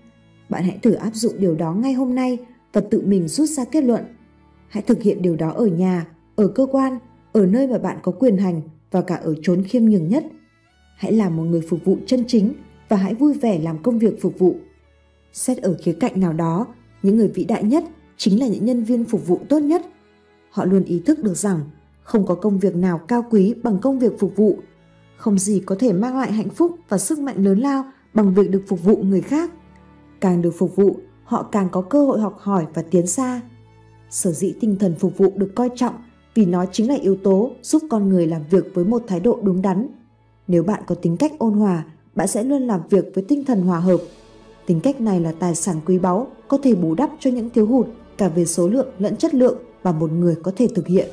Bạn hãy thử áp dụng điều đó ngay hôm nay và tự mình rút ra kết luận. Hãy thực hiện điều đó ở nhà, ở cơ quan, ở nơi mà bạn có quyền hành và cả ở chốn khiêm nhường nhất. Hãy làm một người phục vụ chân chính và hãy vui vẻ làm công việc phục vụ. Xét ở khía cạnh nào đó, những người vĩ đại nhất chính là những nhân viên phục vụ tốt nhất. Họ luôn ý thức được rằng không có công việc nào cao quý bằng công việc phục vụ. Không gì có thể mang lại hạnh phúc và sức mạnh lớn lao bằng việc được phục vụ người khác. Càng được phục vụ, họ càng có cơ hội học hỏi và tiến xa. Sở dĩ tinh thần phục vụ được coi trọng vì nó chính là yếu tố giúp con người làm việc với một thái độ đúng đắn. Nếu bạn có tính cách ôn hòa, bạn sẽ luôn làm việc với tinh thần hòa hợp. Tính cách này là tài sản quý báu, có thể bù đắp cho những thiếu hụt cả về số lượng lẫn chất lượng mà một người có thể thực hiện.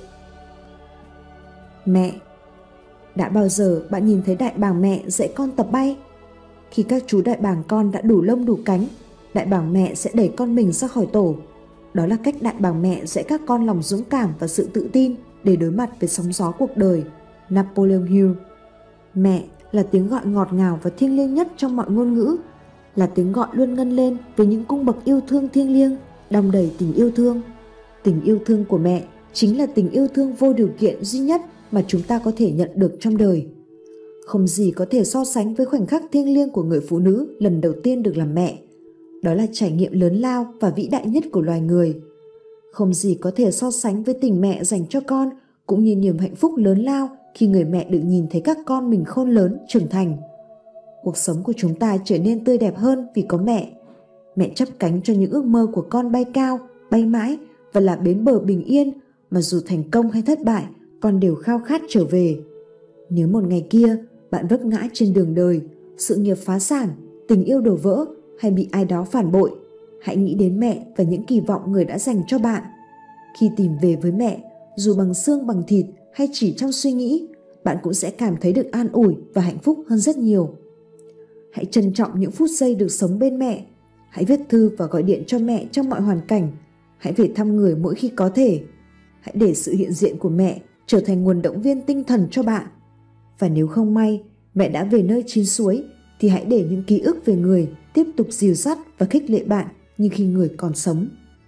Mẹ. Đã bao giờ bạn nhìn thấy đại bàng mẹ dạy con tập bay? Khi các chú đại bàng con đã đủ lông đủ cánh, đại bàng mẹ sẽ đẩy con mình ra khỏi tổ. Đó là cách đại bàng mẹ dạy các con lòng dũng cảm và sự tự tin để đối mặt với sóng gió cuộc đời. Napoleon Hill. Mẹ là tiếng gọi ngọt ngào và thiêng liêng nhất trong mọi ngôn ngữ, là tiếng gọi luôn ngân lên với những cung bậc yêu thương thiêng liêng, đong đầy tình yêu thương. Tình yêu thương của mẹ chính là tình yêu thương vô điều kiện duy nhất mà chúng ta có thể nhận được trong đời. Không gì có thể so sánh với khoảnh khắc thiêng liêng của người phụ nữ lần đầu tiên được làm mẹ. Đó là trải nghiệm lớn lao và vĩ đại nhất của loài người. Không gì có thể so sánh với tình mẹ dành cho con, cũng như niềm hạnh phúc lớn lao khi người mẹ được nhìn thấy các con mình khôn lớn, trưởng thành. Cuộc sống của chúng ta trở nên tươi đẹp hơn vì có mẹ. Mẹ chắp cánh cho những ước mơ của con bay cao, bay mãi và là bến bờ bình yên mà dù thành công hay thất bại, con đều khao khát trở về. Nếu một ngày kia bạn vấp ngã trên đường đời, sự nghiệp phá sản, tình yêu đổ vỡ hay bị ai đó phản bội, hãy nghĩ đến mẹ và những kỳ vọng người đã dành cho bạn. Khi tìm về với mẹ, dù bằng xương bằng thịt hay chỉ trong suy nghĩ, bạn cũng sẽ cảm thấy được an ủi và hạnh phúc hơn rất nhiều. Hãy trân trọng những phút giây được sống bên mẹ. Hãy viết thư và gọi điện cho mẹ trong mọi hoàn cảnh. Hãy về thăm người mỗi khi có thể. Hãy để sự hiện diện của mẹ trở thành nguồn động viên tinh thần cho bạn. Và nếu không may, mẹ đã về nơi chín suối, thì hãy để những ký ức về người tiếp tục dìu dắt và khích lệ bạn như khi người còn sống.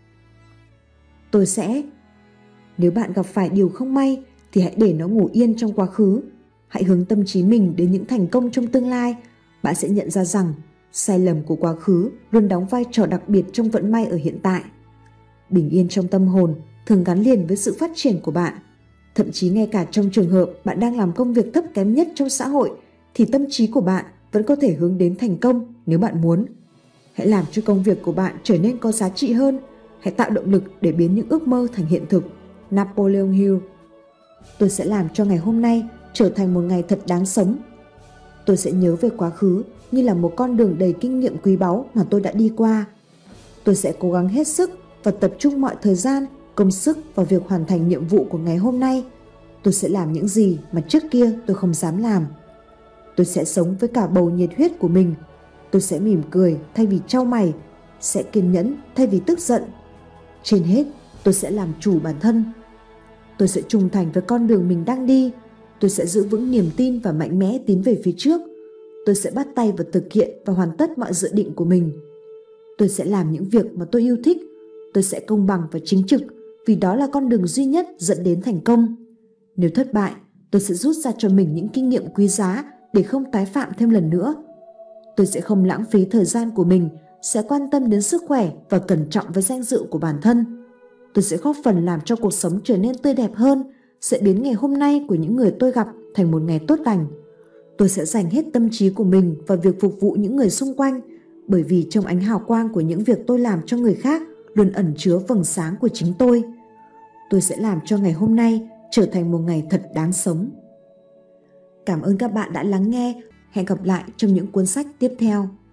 Tôi sẽ... Nếu bạn gặp phải điều không may, thì hãy để nó ngủ yên trong quá khứ. Hãy hướng tâm trí mình đến những thành công trong tương lai. Bạn sẽ nhận ra rằng sai lầm của quá khứ luôn đóng vai trò đặc biệt trong vận may ở hiện tại. Bình yên trong tâm hồn thường gắn liền với sự phát triển của bạn. Thậm chí ngay cả trong trường hợp bạn đang làm công việc thấp kém nhất trong xã hội, thì tâm trí của bạn vẫn có thể hướng đến thành công nếu bạn muốn. Hãy làm cho công việc của bạn trở nên có giá trị hơn. Hãy tạo động lực để biến những ước mơ thành hiện thực. Napoleon Hill. Tôi sẽ làm cho ngày hôm nay trở thành một ngày thật đáng sống. Tôi sẽ nhớ về quá khứ như là một con đường đầy kinh nghiệm quý báu mà tôi đã đi qua. Tôi sẽ cố gắng hết sức và tập trung mọi thời gian, công sức vào việc hoàn thành nhiệm vụ của ngày hôm nay. Tôi sẽ làm những gì mà trước kia tôi không dám làm. Tôi sẽ sống với cả bầu nhiệt huyết của mình. Tôi sẽ mỉm cười thay vì trao mày, sẽ kiên nhẫn thay vì tức giận. Trên hết, tôi sẽ làm chủ bản thân. Tôi sẽ trung thành với con đường mình đang đi. Tôi sẽ giữ vững niềm tin và mạnh mẽ tiến về phía trước. Tôi sẽ bắt tay vào thực hiện và hoàn tất mọi dự định của mình. Tôi sẽ làm những việc mà tôi yêu thích. Tôi sẽ công bằng và chính trực, vì đó là con đường duy nhất dẫn đến thành công. Nếu thất bại, tôi sẽ rút ra cho mình những kinh nghiệm quý giá để không tái phạm thêm lần nữa. Tôi sẽ không lãng phí thời gian của mình, sẽ quan tâm đến sức khỏe và cẩn trọng với danh dự của bản thân. Tôi sẽ góp phần làm cho cuộc sống trở nên tươi đẹp hơn, sẽ biến ngày hôm nay của những người tôi gặp thành một ngày tốt lành. Tôi sẽ dành hết tâm trí của mình vào việc phục vụ những người xung quanh, bởi vì trong ánh hào quang của những việc tôi làm cho người khác luôn ẩn chứa vầng sáng của chính tôi. Tôi sẽ làm cho ngày hôm nay trở thành một ngày thật đáng sống. Cảm ơn các bạn đã lắng nghe. Hẹn gặp lại trong những cuốn sách tiếp theo.